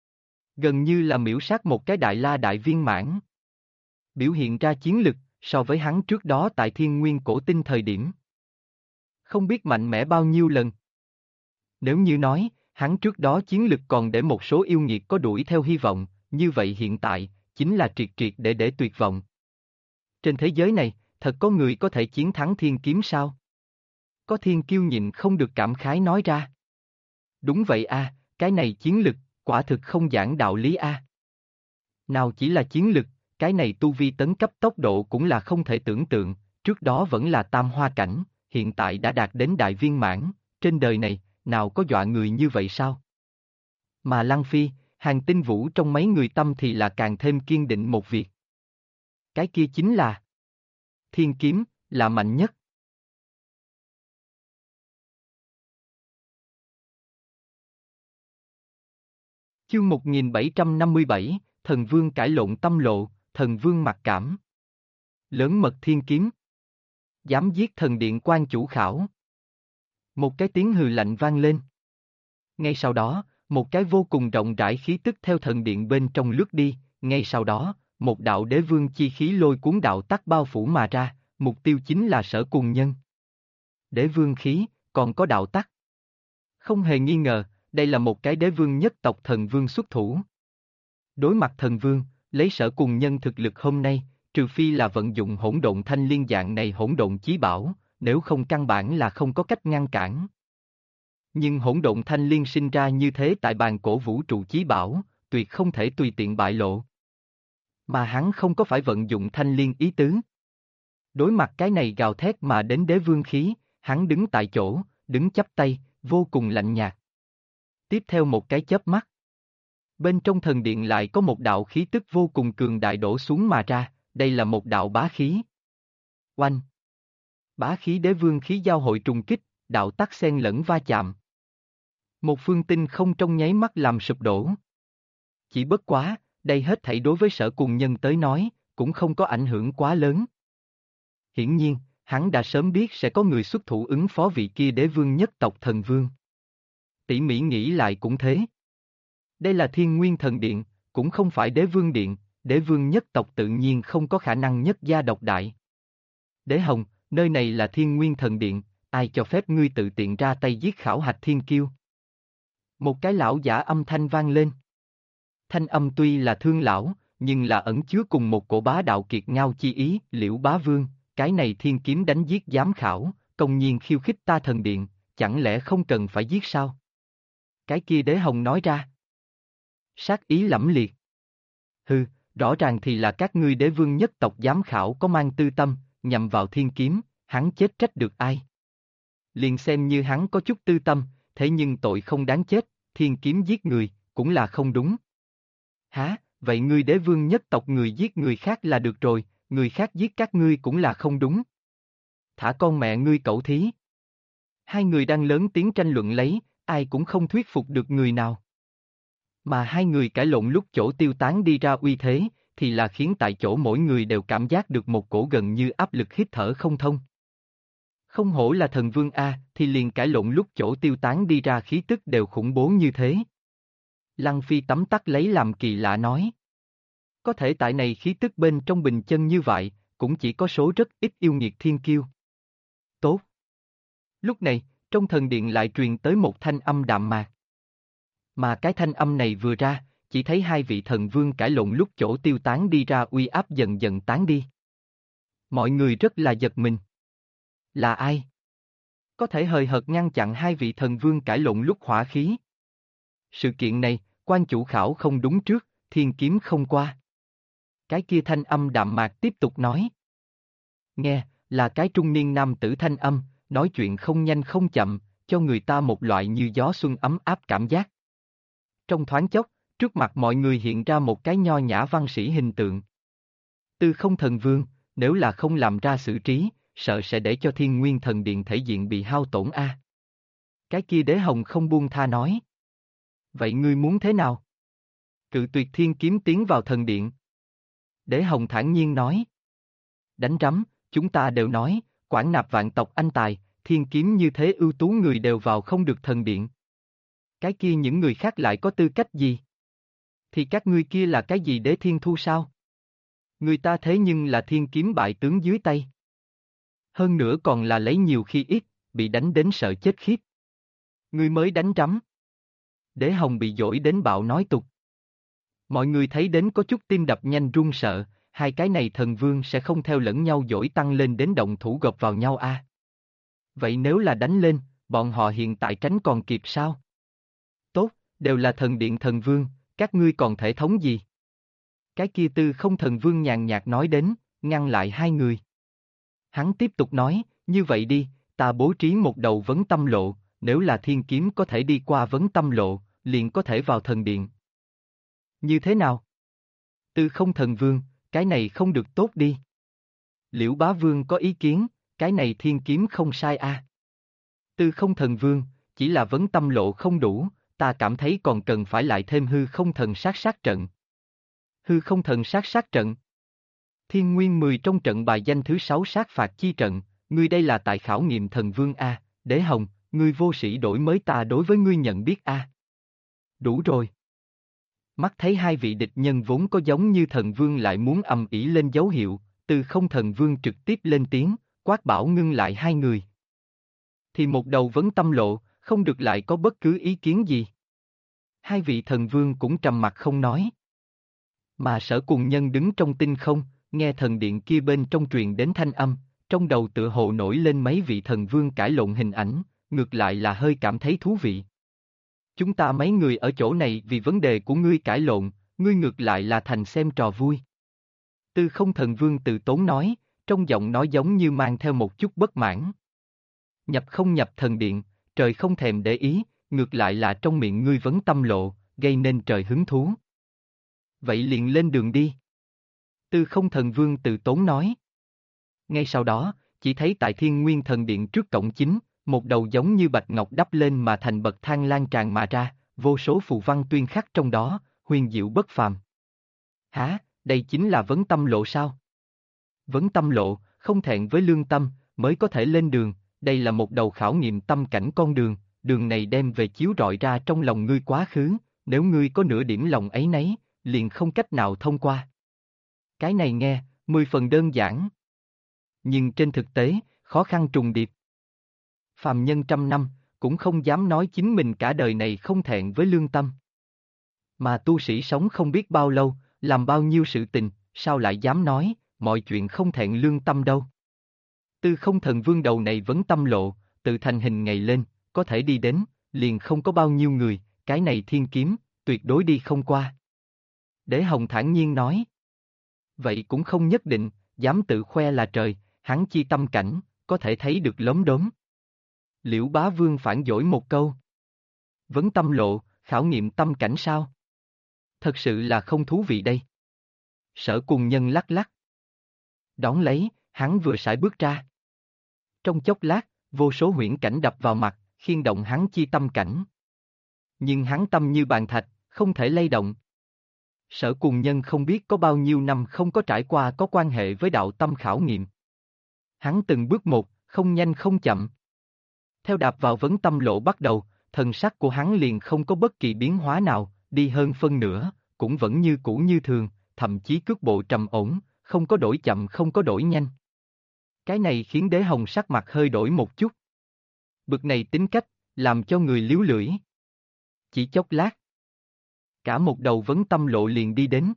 gần như là miểu sát một cái đại la đại viên mãn. Biểu hiện ra chiến lực, so với hắn trước đó tại Thiên Nguyên Cổ Tinh thời điểm. Không biết mạnh mẽ bao nhiêu lần. Nếu như nói, hắn trước đó chiến lực còn để một số yêu nghiệt có đuổi theo hy vọng, như vậy hiện tại, chính là triệt triệt để tuyệt vọng. Trên thế giới này, thật có người có thể chiến thắng thiên kiếm sao? Có thiên kiêu nhịn không được cảm khái nói ra. Đúng vậy a, cái này chiến lực, quả thực không giảng đạo lý a. Nào chỉ là chiến lực, cái này tu vi tấn cấp tốc độ cũng là không thể tưởng tượng, trước đó vẫn là tam hoa cảnh, hiện tại đã đạt đến đại viên mãn, trên đời này, nào có dọa người như vậy sao? Mà Lăng Phi, Hàn Tinh Vũ trong mấy người tâm thì là càng thêm kiên định một việc. Cái kia chính là thiên kiếm, là mạnh nhất. Chương 1757, Thần Vương cãi lộn tâm lộ, Thần Vương mặc cảm. Lớn mật thiên kiếm. Dám giết thần điện quan chủ khảo. Một cái tiếng hừ lạnh vang lên. Ngay sau đó, Một cái vô cùng rộng rãi khí tức theo thần điện bên trong lướt đi, ngay sau đó, một đạo đế vương chi khí lôi cuốn đạo tắc bao phủ mà ra, mục tiêu chính là Sở Cùng Nhân. Đế vương khí, còn có đạo tắc. Không hề nghi ngờ, đây là một cái đế vương nhất tộc thần vương xuất thủ. Đối mặt thần vương, lấy Sở Cùng Nhân thực lực hôm nay, trừ phi là vận dụng hỗn độn thanh liên dạng này hỗn độn chí bảo, nếu không căn bản là không có cách ngăn cản. Nhưng hỗn độn thanh liên sinh ra như thế tại bàn cổ vũ trụ chí bảo, tuyệt không thể tùy tiện bại lộ. Mà hắn không có phải vận dụng thanh liên ý tứ. Đối mặt cái này gào thét mà đến đế vương khí, hắn đứng tại chỗ, đứng chắp tay, vô cùng lạnh nhạt. Tiếp theo một cái chớp mắt. Bên trong thần điện lại có một đạo khí tức vô cùng cường đại đổ xuống mà ra, đây là một đạo bá khí. Oanh! Bá khí đế vương khí giao hội trùng kích, đạo tắc xen lẫn va chạm. Một phương tinh không trong nháy mắt làm sụp đổ. Chỉ bất quá, đây hết thảy đối với Sở Cùng Nhân tới nói, cũng không có ảnh hưởng quá lớn. Hiển nhiên, hắn đã sớm biết sẽ có người xuất thủ ứng phó vị kia đế vương nhất tộc thần vương. Tỉ mỉ nghĩ lại cũng thế. Đây là Thiên Nguyên Thần Điện, cũng không phải Đế Vương Điện, Đế Vương nhất tộc tự nhiên không có khả năng nhất gia độc đại. Đế Hồng, nơi này là Thiên Nguyên Thần Điện, ai cho phép ngươi tự tiện ra tay giết Khảo Hạch Thiên Kiêu? Một cái lão giả âm thanh vang lên. Thanh âm tuy là thương lão, nhưng là ẩn chứa cùng một cổ bá đạo kiệt ngao chi ý, Liễu Bá Vương, cái này thiên kiếm đánh giết giám khảo, công nhiên khiêu khích ta thần điện, chẳng lẽ không cần phải giết sao? Cái kia Đế Hồng nói ra. Sát ý lẫm liệt. Hừ, rõ ràng thì là các ngươi đế vương nhất tộc giám khảo có mang tư tâm, nhằm vào thiên kiếm, hắn chết trách được ai? Liền xem như hắn có chút tư tâm, thế nhưng tội không đáng chết, thiên kiếm giết người, cũng là không đúng. Hả, vậy ngươi đế vương nhất tộc người giết người khác là được rồi, người khác giết các ngươi cũng là không đúng. Thả con mẹ ngươi cẩu thí. Hai người đang lớn tiếng tranh luận lấy, ai cũng không thuyết phục được người nào. Mà hai người cãi lộn lúc chỗ tiêu tán đi ra uy thế, thì là khiến tại chỗ mỗi người đều cảm giác được một cổ gần như áp lực hít thở không thông. Không hổ là thần vương A, thì liền cãi lộn lúc chỗ tiêu tán đi ra khí tức đều khủng bố như thế. Lăng Phi tấm tắc lấy làm kỳ lạ nói. Có thể tại này khí tức bên trong bình chân như vậy, cũng chỉ có số rất ít yêu nghiệt thiên kiêu. Tốt. Lúc này, trong thần điện lại truyền tới một thanh âm đạm mạc. Mà cái thanh âm này vừa ra, chỉ thấy hai vị thần vương cãi lộn lúc chỗ tiêu tán đi ra uy áp dần dần tán đi. Mọi người rất là giật mình. Là ai? Có thể hời hợt ngăn chặn hai vị thần vương cãi lộn lúc hỏa khí. Sự kiện này, quan chủ khảo không đúng trước, thiên kiếm không qua. Cái kia thanh âm đạm mạc tiếp tục nói. Nghe, là cái trung niên nam tử thanh âm, nói chuyện không nhanh không chậm, cho người ta một loại như gió xuân ấm áp cảm giác. Trong thoáng chốc, trước mặt mọi người hiện ra một cái nho nhã văn sĩ hình tượng. Tư Không Thần Vương, nếu là không làm ra xử trí, sợ sẽ để cho Thiên Nguyên Thần Điện thể diện bị hao tổn a. Cái kia Đế Hồng không buông tha nói. Vậy ngươi muốn thế nào? Cự tuyệt thiên kiếm tiến vào thần điện. Đế Hồng thản nhiên nói. Đánh rắm, chúng ta đều nói, quản nạp vạn tộc anh tài, thiên kiếm như thế ưu tú người đều vào không được thần điện. Cái kia những người khác lại có tư cách gì? Thì các ngươi kia là cái gì Đế Thiên Thu sao? Người ta thế nhưng là thiên kiếm bại tướng dưới tay. Hơn nữa còn là lấy nhiều khi ít, bị đánh đến sợ chết khiếp. Ngươi mới đánh rắm. Đế Hồng bị dỗi đến bạo nói tục. Mọi người thấy đến có chút tim đập nhanh run sợ, hai cái này thần vương sẽ không theo lẫn nhau dỗi tăng lên đến động thủ gộp vào nhau a. Vậy nếu là đánh lên, bọn họ hiện tại tránh còn kịp sao? Tốt, đều là thần điện thần vương, các ngươi còn thể thống gì? Cái kia Tư Không Thần Vương nhàn nhạt nói đến, ngăn lại hai người. Hắn tiếp tục nói, như vậy đi, ta bố trí một đầu vấn tâm lộ, nếu là thiên kiếm có thể đi qua vấn tâm lộ, liền có thể vào thần điện. Như thế nào? Tư Không Thần Vương, cái này không được tốt đi. Liễu Bá Vương có ý kiến, cái này thiên kiếm không sai a. Tư Không Thần Vương, chỉ là vấn tâm lộ không đủ, ta cảm thấy còn cần phải lại thêm hư không thần sát trận. Hư không thần sát trận. Thiên Nguyên 10 trong trận bài danh thứ 6 sát phạt chi trận, ngươi đây là tại khảo nghiệm thần vương a, Đế Hồng, ngươi vô sĩ đổi mới ta đối với ngươi nhận biết a. Đủ rồi. Mắt thấy hai vị địch nhân vốn có giống như thần vương lại muốn ầm ĩ lên dấu hiệu, Tư Không Thần Vương trực tiếp lên tiếng, quát bảo ngưng lại hai người. Thì một đầu vấn tâm lộ, không được lại có bất cứ ý kiến gì. Hai vị thần vương cũng trầm mặt không nói. Mà Sở Cùng Nhân đứng trong tinh không, nghe thần điện kia bên trong truyền đến thanh âm, trong đầu tựa hồ nổi lên mấy vị thần vương cãi lộn hình ảnh, ngược lại là hơi cảm thấy thú vị. Chúng ta mấy người ở chỗ này vì vấn đề của ngươi cãi lộn, ngươi ngược lại là thành xem trò vui. Tư Không Thần Vương từ tốn nói, trong giọng nói giống như mang theo một chút bất mãn. Nhập không nhập thần điện, trời không thèm để ý, ngược lại là trong miệng ngươi vấn tâm lộ, gây nên trời hứng thú. Vậy liền lên đường đi. Tư Không Thần Vương từ tốn nói. Ngay sau đó, chỉ thấy tại Thiên Nguyên Thần Điện trước cổng chính, một đầu giống như bạch ngọc đắp lên mà thành bậc thang lan tràn mà ra, vô số phù văn tuyên khắc trong đó, huyền diệu bất phàm. Hả, đây chính là vấn tâm lộ sao? Vấn tâm lộ, không thẹn với lương tâm, mới có thể lên đường, đây là một đầu khảo nghiệm tâm cảnh con đường, đường này đem về chiếu rọi ra trong lòng ngươi quá khứ, nếu ngươi có nửa điểm lòng ấy nấy, liền không cách nào thông qua. Cái này nghe, 10 phần đơn giản. Nhưng trên thực tế, khó khăn trùng điệp. Phàm nhân trăm năm, cũng không dám nói chính mình cả đời này không thẹn với lương tâm. Mà tu sĩ sống không biết bao lâu, làm bao nhiêu sự tình, sao lại dám nói, mọi chuyện không thẹn lương tâm đâu. Tư Không Thần Vương đầu này vấn tâm lộ, tự thành hình ngày lên, có thể đi đến, liền không có bao nhiêu người, cái này thiên kiếm, tuyệt đối đi không qua. Đế Hồng thản nhiên nói. Vậy cũng không nhất định, dám tự khoe là trời, hắn chi tâm cảnh, có thể thấy được lốm đốm. Liễu Bá Vương phản dỗi một câu. Vấn tâm lộ, khảo nghiệm tâm cảnh sao? Thật sự là không thú vị đây. Sở Cùng Nhân lắc lắc. Đón lấy, hắn vừa sải bước ra. Trong chốc lát, vô số huyễn cảnh đập vào mặt, khiên động hắn chi tâm cảnh. Nhưng hắn tâm như bàn thạch, không thể lay động. Sở Cùng Nhân không biết có bao nhiêu năm không có trải qua có quan hệ với đạo tâm khảo nghiệm. Hắn từng bước một, không nhanh không chậm. Theo đạp vào vấn tâm lộ bắt đầu, thần sắc của hắn liền không có bất kỳ biến hóa nào, đi hơn phân nửa, cũng vẫn như cũ như thường, thậm chí cước bộ trầm ổn, không có đổi chậm không có đổi nhanh. Cái này khiến Đế Hồng sắc mặt hơi đổi một chút. Bực này tính cách, làm cho người líu lưỡi. Chỉ chốc lát, cả một đầu vấn tâm lộ liền đi đến.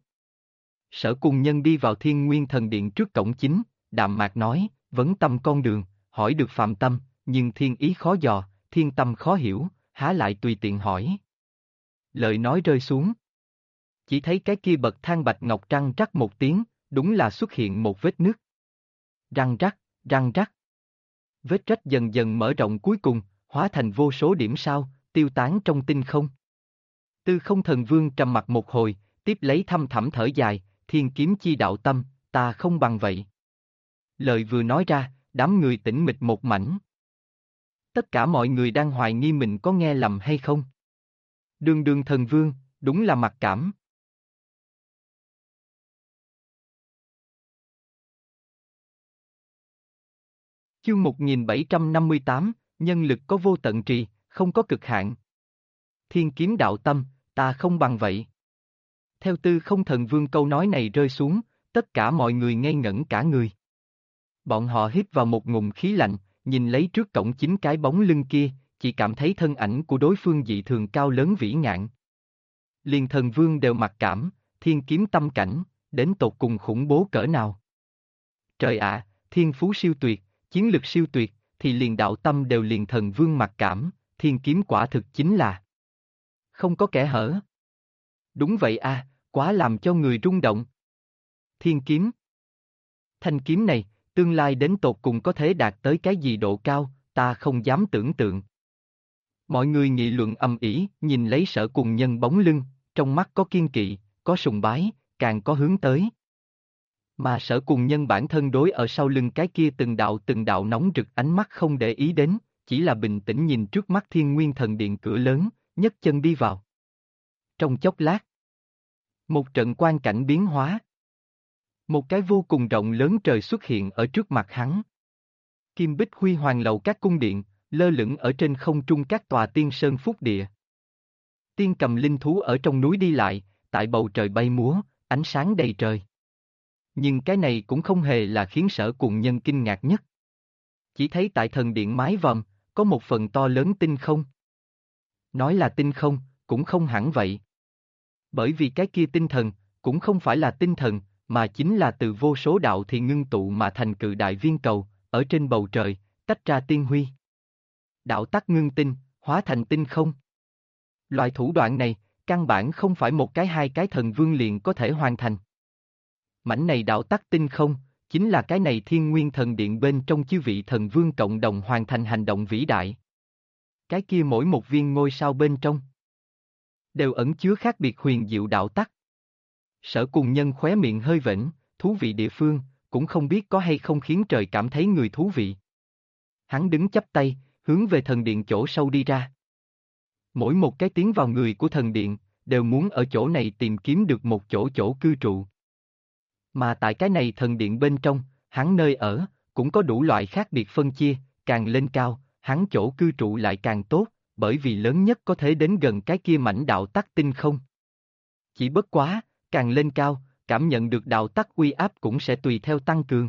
Sở Cùng Nhân đi vào Thiên Nguyên Thần Điện trước cổng chính, đạm mạc nói, vấn tâm con đường, hỏi được phạm tâm, nhưng thiên ý khó dò, thiên tâm khó hiểu, há lại tùy tiện hỏi. Lời nói rơi xuống. Chỉ thấy cái kia bậc thang bạch ngọc răng rắc một tiếng, đúng là xuất hiện một vết nứt. Răng rắc, răng rắc. Vết rách dần dần mở rộng cuối cùng, hóa thành vô số điểm sao, tiêu tán trong tinh không. Tư Không Thần Vương trầm mặt một hồi, tiếp lấy thâm thẳm thở dài, thiên kiếm chi đạo tâm, ta không bằng vậy. Lời vừa nói ra, đám người tĩnh mịch một mảnh. Tất cả mọi người đang hoài nghi mình có nghe lầm hay không. Đường Đường Thần Vương, đúng là mặc cảm. Chương 1758, nhân lực có vô tận trì, không có cực hạn. Thiên kiếm đạo tâm, ta không bằng vậy. Theo Tư Không Thần Vương câu nói này rơi xuống, tất cả mọi người ngây ngẩn cả người. Bọn họ hít vào một ngụm khí lạnh, nhìn lấy trước cổng chính cái bóng lưng kia, chỉ cảm thấy thân ảnh của đối phương dị thường cao lớn vĩ ngạn. Liền Thần Vương đều mặc cảm, thiên kiếm tâm cảnh, đến tột cùng khủng bố cỡ nào. Trời ạ, thiên phú siêu tuyệt, chiến lực siêu tuyệt, thì liền đạo tâm đều liền Thần Vương mặc cảm, thiên kiếm quả thực chính là không có kẽ hở. Đúng vậy a, quá làm cho người rung động. Thiên kiếm. Thanh kiếm này, tương lai đến tột cùng có thể đạt tới cái gì độ cao, ta không dám tưởng tượng. Mọi người nghị luận ầm ĩ, nhìn lấy Sở Cùng Nhân bóng lưng, trong mắt có kiên kỵ, có sùng bái, càng có hướng tới. Mà Sở Cùng Nhân bản thân đối ở sau lưng cái kia từng đạo nóng rực ánh mắt không để ý đến, chỉ là bình tĩnh nhìn trước mắt Thiên Nguyên Thần Điện cửa lớn, nhấc chân đi vào. Trong chốc lát, một trận quang cảnh biến hóa. Một cái vô cùng rộng lớn trời xuất hiện ở trước mặt hắn. Kim bích huy hoàng lầu các cung điện, lơ lửng ở trên không trung các tòa tiên sơn phúc địa. Tiên cầm linh thú ở trong núi đi lại, tại bầu trời bay múa, ánh sáng đầy trời. Nhưng cái này cũng không hề là khiến Sở Cùng Nhân kinh ngạc nhất. Chỉ thấy tại thần điện mái vòm, có một phần to lớn tinh không. Nói là tinh không, cũng không hẳn vậy. Bởi vì cái kia tinh thần, cũng không phải là tinh thần, mà chính là từ vô số đạo thì ngưng tụ mà thành cự đại viên cầu, ở trên bầu trời, tách ra tiên huy. Đạo tắc ngưng tinh, hóa thành tinh không. Loại thủ đoạn này, căn bản không phải một cái hai cái thần vương liền có thể hoàn thành. Mảnh này đạo tắc tinh không, chính là cái này Thiên Nguyên Thần Điện bên trong chư vị thần vương cộng đồng hoàn thành hành động vĩ đại. Cái kia mỗi một viên ngôi sao bên trong, đều ẩn chứa khác biệt huyền diệu đạo tắc. Sở Cùng Nhân khóe miệng hơi vểnh, thú vị địa phương, cũng không biết có hay không khiến trời cảm thấy người thú vị. Hắn đứng chắp tay, hướng về thần điện chỗ sâu đi ra. Mỗi một cái tiến vào người của thần điện, đều muốn ở chỗ này tìm kiếm được một chỗ cư trụ. Mà tại cái này thần điện bên trong, hắn nơi ở, cũng có đủ loại khác biệt phân chia, càng lên cao, hắn chỗ cư trụ lại càng tốt, bởi vì lớn nhất có thể đến gần cái kia mảnh đạo tắc tinh không. Chỉ bất quá, càng lên cao, cảm nhận được đạo tắc uy áp cũng sẽ tùy theo tăng cường.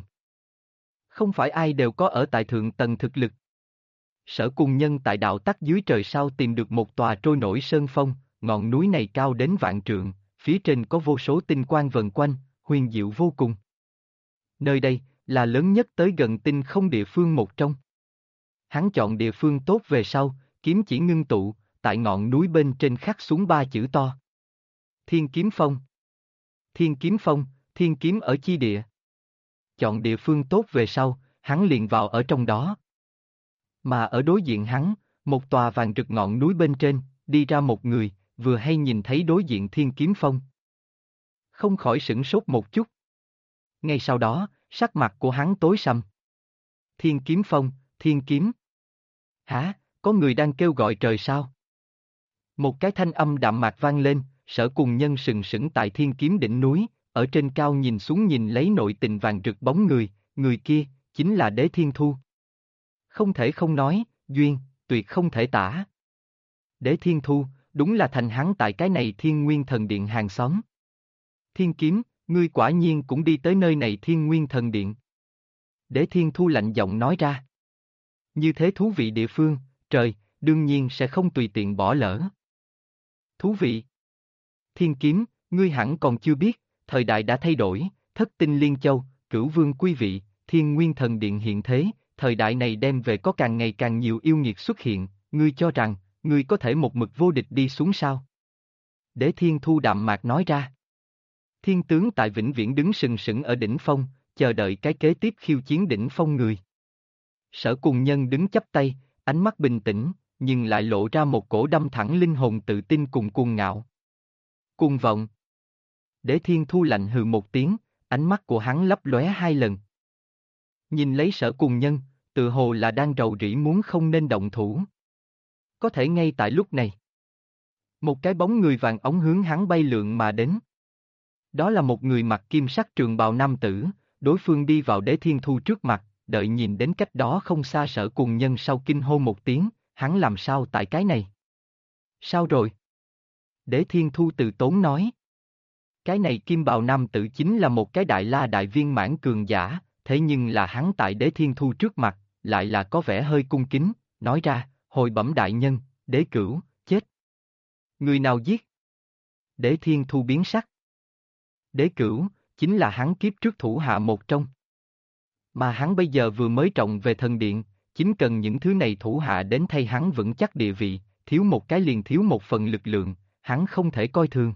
Không phải ai đều có ở tại thượng tầng thực lực. Sở Cùng Nhân tại đạo tắc dưới trời sao tìm được một tòa trôi nổi sơn phong, ngọn núi này cao đến vạn trượng, phía trên có vô số tinh quang vần quanh, huyền diệu vô cùng. Nơi đây, là lớn nhất tới gần tinh không địa phương một trong. Hắn chọn địa phương tốt về sau, kiếm chỉ ngưng tụ, tại ngọn núi bên trên khắc xuống 3 chữ to. Thiên Kiếm Phong. Thiên Kiếm Phong, thiên kiếm ở chi địa. Chọn địa phương tốt về sau, hắn liền vào ở trong đó. Mà ở đối diện hắn, một tòa vàng rực ngọn núi bên trên, đi ra một người, vừa hay nhìn thấy đối diện Thiên Kiếm Phong. Không khỏi sửng sốt một chút. Ngay sau đó, sắc mặt của hắn tối sầm. Thiên Kiếm Phong, thiên kiếm. Hả, có người đang kêu gọi trời sao? Một cái thanh âm đạm mạc vang lên, Sở Cùng Nhân sừng sững tại thiên kiếm đỉnh núi, ở trên cao nhìn xuống nhìn lấy nội tình vàng rực bóng người kia, chính là Đế Thiên Thu. Không thể không nói, duyên, tuyệt không thể tả. Đế Thiên Thu, đúng là thành hắn tại cái này Thiên Nguyên Thần Điện hàng xóm. Thiên Kiếm, ngươi quả nhiên cũng đi tới nơi này Thiên Nguyên Thần Điện. Đế Thiên Thu lạnh giọng nói ra. Như thế thú vị địa phương, trời, đương nhiên sẽ không tùy tiện bỏ lỡ. Thú vị. Thiên Kiếm, ngươi hẳn còn chưa biết, thời đại đã thay đổi, thất tinh liên châu, cửu vương quý vị, Thiên Nguyên Thần Điện hiện thế, thời đại này đem về có càng ngày càng nhiều yêu nghiệt xuất hiện, ngươi cho rằng, ngươi có thể một mực vô địch đi xuống sao? Đế Thiên Thu đạm mạc nói ra. Thiên tướng tại vĩnh viễn đứng sừng sững ở đỉnh phong, chờ đợi cái kế tiếp khiêu chiến đỉnh phong người. Sở Cùng Nhân đứng chắp tay, ánh mắt bình tĩnh, nhưng lại lộ ra một cổ đâm thẳng linh hồn tự tin cùng cuồng ngạo. Cuồng vọng. Đế Thiên Thu lạnh hừ một tiếng, ánh mắt của hắn lấp lóe 2 lần. Nhìn lấy Sở Cùng Nhân, tự hồ là đang rầu rĩ muốn không nên động thủ. Có thể ngay tại lúc này, một cái bóng người vàng óng hướng hắn bay lượn mà đến. Đó là một người mặc kim sắc trường bào nam tử, đối phương đi vào Đế Thiên Thu trước mặt, đợi nhìn đến cách đó không xa Sở Cùng Nhân sau kinh hô một tiếng, hắn làm sao tại cái này? Sao rồi? Đế Thiên Thu từ tốn nói. Cái này kim bào nam tử chính là một cái đại la đại viên mãn cường giả, thế nhưng là hắn tại Đế Thiên Thu trước mặt, lại là có vẻ hơi cung kính, nói ra, hồi bẩm đại nhân, Đế Cửu, chết. Người nào giết? Đế Thiên Thu biến sắc. Đế Cửu, chính là hắn kiếp trước thủ hạ một trong. Mà hắn bây giờ vừa mới trọng về thần điện, chính cần những thứ này thủ hạ đến thay hắn vững chắc địa vị, thiếu một cái liền thiếu một phần lực lượng, hắn không thể coi thường.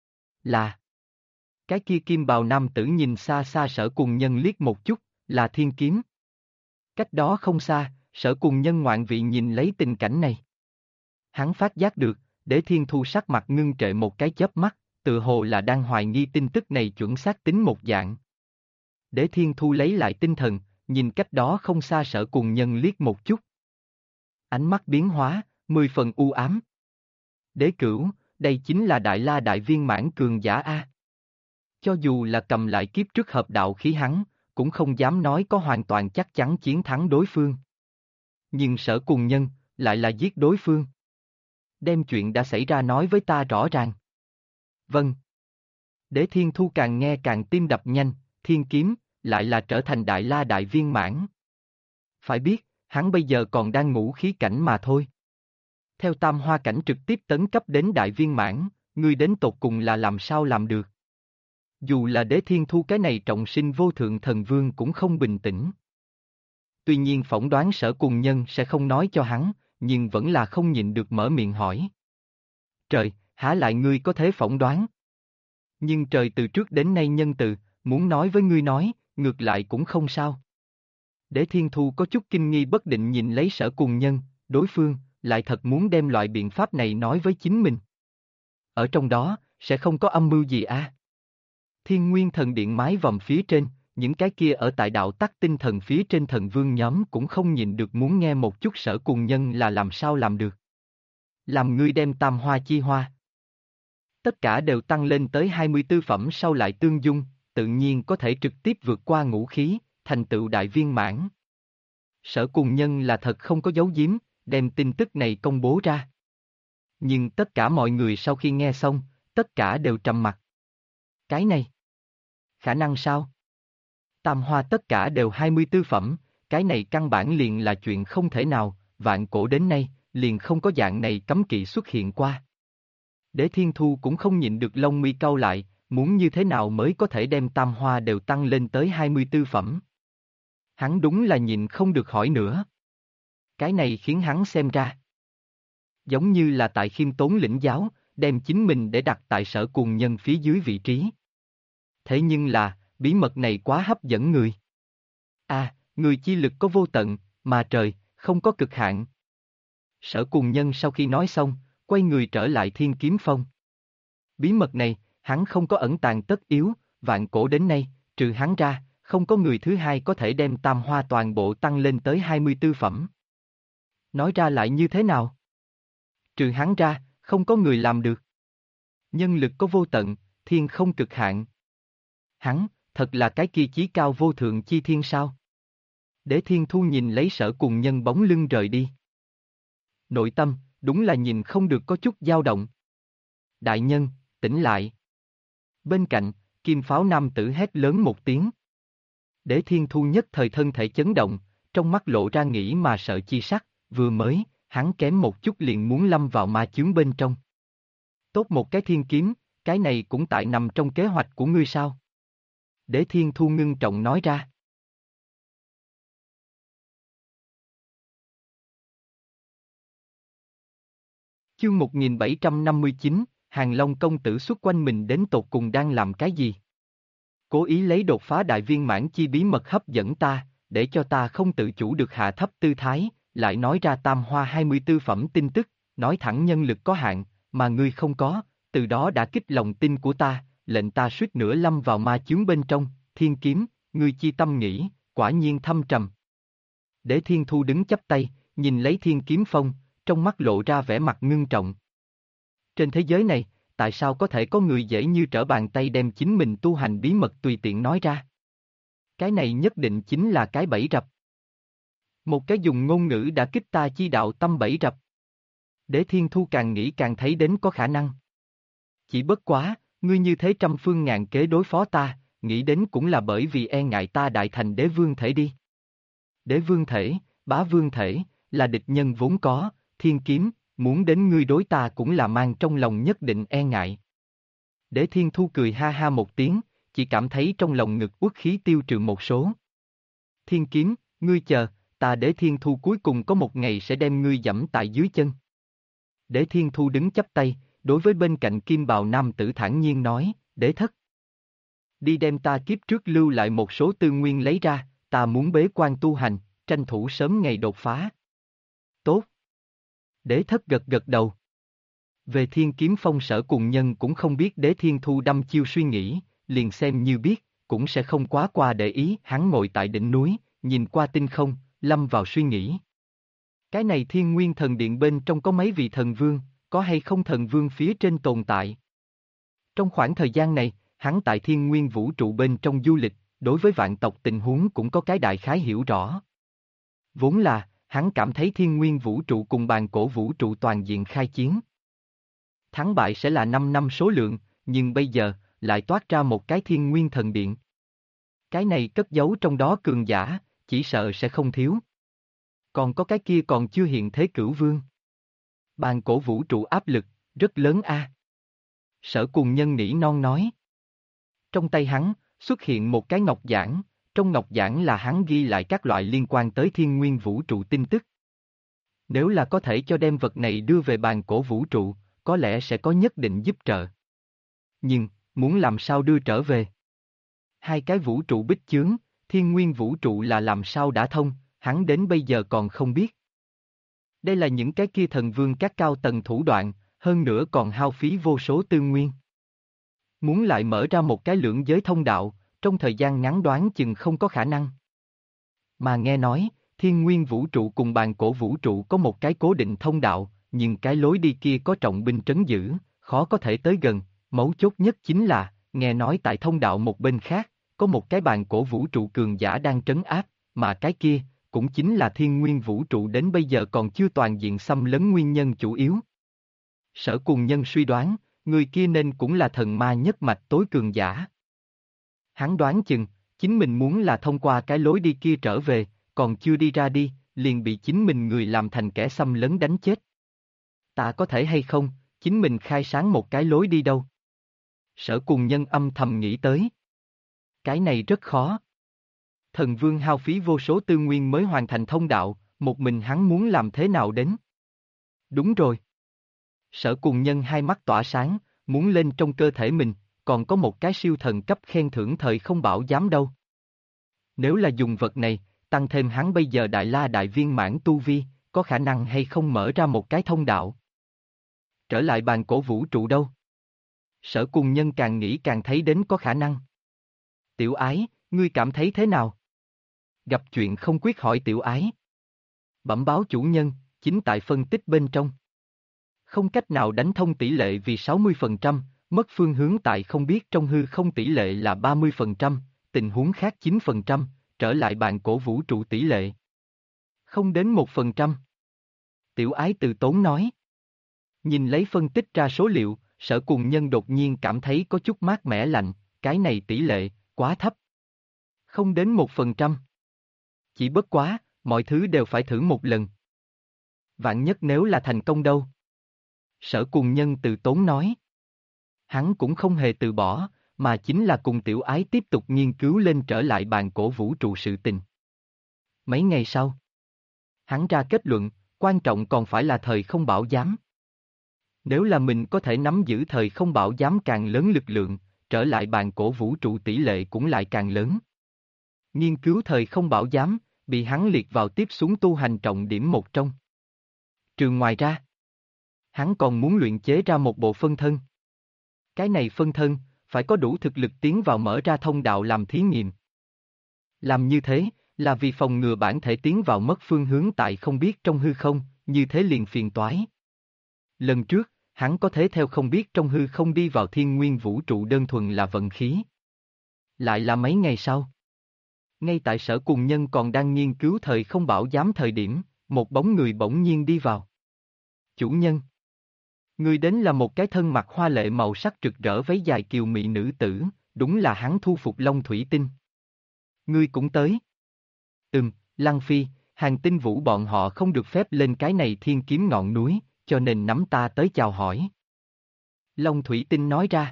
Là. Cái kia kim bào nam tử nhìn xa xa Sở Cùng Nhân liếc một chút, là thiên kiếm. Cách đó không xa, Sở Cùng Nhân ngoạn vị nhìn lấy tình cảnh này. Hắn phát giác được, Đế Thiên Thu sắc mặt ngưng trệ một cái chớp mắt, tự hồ là đang hoài nghi tin tức này chuẩn xác tính một dạng. Đế Thiên Thu lấy lại tinh thần, nhìn cách đó không xa Sở Cùng Nhân liếc một chút. Ánh mắt biến hóa, 10 phần u ám. Đế Cửu, đây chính là đại la đại viên mãn cường giả A. Cho dù là cầm lại kiếp trước hợp đạo khí hắn, cũng không dám nói có hoàn toàn chắc chắn chiến thắng đối phương. Nhưng Sở Cùng Nhân, lại là giết đối phương. đem chuyện đã xảy ra nói với ta rõ ràng. Vâng. Đế Thiên Thu càng nghe càng tim đập nhanh, thiên kiếm, lại là trở thành đại la đại viên mãn. Phải biết, hắn bây giờ còn đang ngũ khí cảnh mà thôi. Theo tam hoa cảnh trực tiếp tấn cấp đến đại viên mãn, ngươi đến tột cùng là làm sao làm được. Dù là Đế Thiên Thu cái này trọng sinh vô thượng thần vương cũng không bình tĩnh. Tuy nhiên phỏng đoán Sở Cùng Nhân sẽ không nói cho hắn, nhưng vẫn là không nhịn được mở miệng hỏi. Trời, há lại ngươi có thế phỏng đoán? Nhưng trời từ trước đến nay nhân từ, muốn nói với ngươi nói, ngược lại cũng không sao. Đế Thiên Thu có chút kinh nghi bất định nhìn lấy Sở Cùng Nhân, đối phương, lại thật muốn đem loại biện pháp này nói với chính mình. Ở trong đó, sẽ không có âm mưu gì à? Thiên Nguyên Thần Điện mái vòm phía trên, những cái kia ở tại đạo tắc tinh thần phía trên thần vương nhóm cũng không nhịn được muốn nghe một chút Sở Cùng Nhân là làm sao làm được. Làm ngươi đem tam hoa chi hoa. Tất cả đều tăng lên tới 24 phẩm sau lại tương dung, tự nhiên có thể trực tiếp vượt qua ngũ khí, thành tựu đại viên mãn. Sở Cùng Nhân là thật không có giấu giếm, đem tin tức này công bố ra. Nhưng tất cả mọi người sau khi nghe xong, tất cả đều trầm mặc. Cái này, khả năng sao? Tam hoa tất cả đều 24 phẩm, cái này căn bản liền là chuyện không thể nào, vạn cổ đến nay, liền không có dạng này cấm kỵ xuất hiện qua. Đế Thiên Thu cũng không nhịn được lông mi cau lại, muốn như thế nào mới có thể đem tam hoa đều tăng lên tới 24 phẩm. Hắn đúng là nhịn không được hỏi nữa. Cái này khiến hắn xem ra. Giống như là tại Khiêm Tốn lĩnh giáo, đem chính mình để đặt tại Sở Cùng Nhân phía dưới vị trí. Thế nhưng là, bí mật này quá hấp dẫn người. À, người chi lực có vô tận, mà trời, không có cực hạn. Sở Cùng Nhân sau khi nói xong, quay người trở lại Thiên Kiếm Phong. Bí mật này, hắn không có ẩn tàng tất yếu, vạn cổ đến nay, trừ hắn ra, không có người thứ hai có thể đem tam hoa toàn bộ tăng lên tới 24 phẩm. Nói ra lại như thế nào? Trừ hắn ra, không có người làm được. Nhân lực có vô tận, thiên không cực hạn. Hắn, thật là cái kia chí cao vô thượng chi thiên sao? Đế Thiên Thu nhìn lấy Sở Cùng Nhân bóng lưng rời đi. Nội tâm, đúng là nhìn không được có chút dao động. Đại nhân, tỉnh lại. Bên cạnh, Kim Pháo nam tử hét lớn một tiếng. Đế Thiên Thu nhất thời thân thể chấn động, trong mắt lộ ra nghĩ mà sợ chi sắc, vừa mới, hắn kém một chút liền muốn lâm vào ma chướng bên trong. Tốt một cái thiên kiếm, cái này cũng tại nằm trong kế hoạch của ngươi sao? Đế Thiên Thu ngưng trọng nói ra. Chương 1759, Hàng Long công tử xuất quanh mình đến tột cùng đang làm cái gì? Cố ý lấy đột phá đại viên mãn chi bí mật hấp dẫn ta, để cho ta không tự chủ được hạ thấp tư thái, lại nói ra tam hoa 24 phẩm tin tức, nói thẳng nhân lực có hạn, mà ngươi không có, từ đó đã kích lòng tin của ta, lệnh ta suýt nữa lâm vào ma chướng bên trong, thiên kiếm, ngươi chi tâm nghĩ, quả nhiên thâm trầm. Đế Thiên Thu đứng chắp tay, nhìn lấy Thiên Kiếm Phong, trong mắt lộ ra vẻ mặt ngưng trọng. Trên thế giới này, tại sao có thể có người dễ như trở bàn tay đem chính mình tu hành bí mật tùy tiện nói ra? Cái này nhất định chính là cái bẫy rập. Một cái dùng ngôn ngữ đã kích ta chi đạo tâm bẫy rập. Đế Thiên Thu càng nghĩ càng thấy đến có khả năng. Chỉ bất quá, ngươi như thế trăm phương ngàn kế đối phó ta, nghĩ đến cũng là bởi vì e ngại ta đại thành đế vương thể đi. Đế vương thể, bá vương thể, là địch nhân vốn có, thiên kiếm, muốn đến ngươi đối ta cũng là mang trong lòng nhất định e ngại. Đế Thiên Thu cười ha ha một tiếng, chỉ cảm thấy trong lòng ngực uất khí tiêu trừ một số. Thiên kiếm, ngươi chờ, ta Đế Thiên Thu cuối cùng có một ngày sẽ đem ngươi dẫm tại dưới chân. Đế Thiên Thu đứng chắp tay, đối với bên cạnh kim bào nam tử thản nhiên nói, Đế thất. Đi đem ta kiếp trước lưu lại một số tư nguyên lấy ra, ta muốn bế quan tu hành, tranh thủ sớm ngày đột phá. Tốt. Đế thất gật gật đầu. Về Thiên Kiếm Phong Sở Cùng Nhân cũng không biết Đế Thiên Thu đăm chiêu suy nghĩ, liền xem như biết, cũng sẽ không quá qua để ý. Hắn ngồi tại đỉnh núi, nhìn qua tinh không, lâm vào suy nghĩ. Cái này Thiên Nguyên Thần Điện bên trong có mấy vị thần vương, có hay không thần vương phía trên tồn tại? Trong khoảng thời gian này, hắn tại Thiên Nguyên vũ trụ bên trong du lịch, đối với vạn tộc tình huống cũng có cái đại khái hiểu rõ. Vốn là, hắn cảm thấy Thiên Nguyên vũ trụ cùng bàn cổ vũ trụ toàn diện khai chiến. thắng bại sẽ là 5 năm số lượng, nhưng bây giờ, lại toát ra một cái Thiên Nguyên Thần Điện. Cái này cất giấu trong đó cường giả, chỉ sợ sẽ không thiếu. Còn có cái kia còn chưa hiện thế Cửu Vương. Bàn cổ vũ trụ áp lực, rất lớn a. Sở Cùng Nhân nỉ non nói. Trong tay hắn, xuất hiện một cái ngọc giản, trong ngọc giản là hắn ghi lại các loại liên quan tới thiên nguyên vũ trụ tin tức. Nếu là có thể cho đem vật này đưa về bàn cổ vũ trụ, có lẽ sẽ có nhất định giúp trợ. Nhưng, muốn làm sao đưa trở về? Hai cái vũ trụ bích chướng, thiên nguyên vũ trụ là làm sao đã thông, hắn đến bây giờ còn không biết. Đây là những cái kia thần vương các cao tầng thủ đoạn, hơn nữa còn hao phí vô số tư nguyên. Muốn lại mở ra một cái lưỡng giới thông đạo, trong thời gian ngắn đoán chừng không có khả năng. Mà nghe nói, thiên nguyên vũ trụ cùng bàn cổ vũ trụ có một cái cố định thông đạo, nhưng cái lối đi kia có trọng binh trấn giữ, khó có thể tới gần, mấu chốt nhất chính là, nghe nói tại thông đạo một bên khác, có một cái bàn cổ vũ trụ cường giả đang trấn áp, mà cái kia, cũng chính là thiên nguyên vũ trụ đến bây giờ còn chưa toàn diện xâm lấn nguyên nhân chủ yếu. Sở Cùng Nhân suy đoán, người kia nên cũng là thần ma nhất mạch tối cường giả. Hắn đoán chừng, chính mình muốn là thông qua cái lối đi kia trở về, còn chưa đi ra đi, liền bị chính mình người làm thành kẻ xâm lấn đánh chết. Ta có thể hay không, chính mình khai sáng một cái lối đi đâu? Sở Cùng Nhân âm thầm nghĩ tới. Cái này rất khó. Thần Vương hao phí vô số tư nguyên mới hoàn thành thông đạo, một mình hắn muốn làm thế nào đến? Đúng rồi. Sở Cùng Nhân hai mắt tỏa sáng, muốn lên trong cơ thể mình, còn có một cái siêu thần cấp khen thưởng thời không bảo giám đâu. Nếu là dùng vật này, tăng thêm hắn bây giờ đại la đại viên mãn tu vi, có khả năng hay không mở ra một cái thông đạo. Trở lại bàn cổ vũ trụ đâu? Sở Cùng Nhân càng nghĩ càng thấy đến có khả năng. Tiểu Ái, ngươi cảm thấy thế nào? Gặp chuyện không quyết hỏi Tiểu Ái. Bẩm báo chủ nhân, chính tại phân tích bên trong. Không cách nào đánh thông tỷ lệ vì 60%, mất phương hướng tại không biết trong hư không tỷ lệ là 30%, tình huống khác 9%, trở lại bàn cổ vũ trụ tỷ lệ. Không đến 1%. Tiểu Ái từ tốn nói. Nhìn lấy phân tích ra số liệu, Sở Cùng Nhân đột nhiên cảm thấy có chút mát mẻ lạnh, cái này tỷ lệ, quá thấp. Không đến 1%. Chỉ bất quá, mọi thứ đều phải thử một lần. Vạn nhất nếu là thành công đâu? Sở Cùng Nhân từ tốn nói. Hắn cũng không hề từ bỏ, mà chính là cùng Tiểu Ái tiếp tục nghiên cứu lên trở lại bàn cổ vũ trụ sự tình. Mấy ngày sau, hắn ra kết luận, quan trọng còn phải là thời không bảo giám. Nếu là mình có thể nắm giữ thời không bảo giám càng lớn lực lượng, trở lại bàn cổ vũ trụ tỷ lệ cũng lại càng lớn. Nghiên cứu thời không bảo giám, bị hắn liệt vào tiếp xuống tu hành trọng điểm một trong. Trừ ngoài ra, hắn còn muốn luyện chế ra một bộ phân thân. Cái này phân thân, phải có đủ thực lực tiến vào mở ra thông đạo làm thí nghiệm. Làm như thế, là vì phòng ngừa bản thể tiến vào mất phương hướng tại không biết trong hư không, như thế liền phiền toái. Lần trước, hắn có thể theo không biết trong hư không đi vào thiên nguyên vũ trụ đơn thuần là vận khí. Lại là mấy ngày sau. Ngay tại Sở Cùng Nhân còn đang nghiên cứu thời không bảo giám thời điểm, một bóng người bỗng nhiên đi vào. Chủ nhân. Người đến là một cái thân mặc hoa lệ màu sắc rực rỡ váy dài kiều mị nữ tử, đúng là hắn thu phục Long Thủy Tinh. Ngươi cũng tới. Lăng Phi, Hàng Tinh Vũ bọn họ không được phép lên cái này thiên kiếm ngọn núi, cho nên nắm ta tới chào hỏi. Long Thủy Tinh nói ra.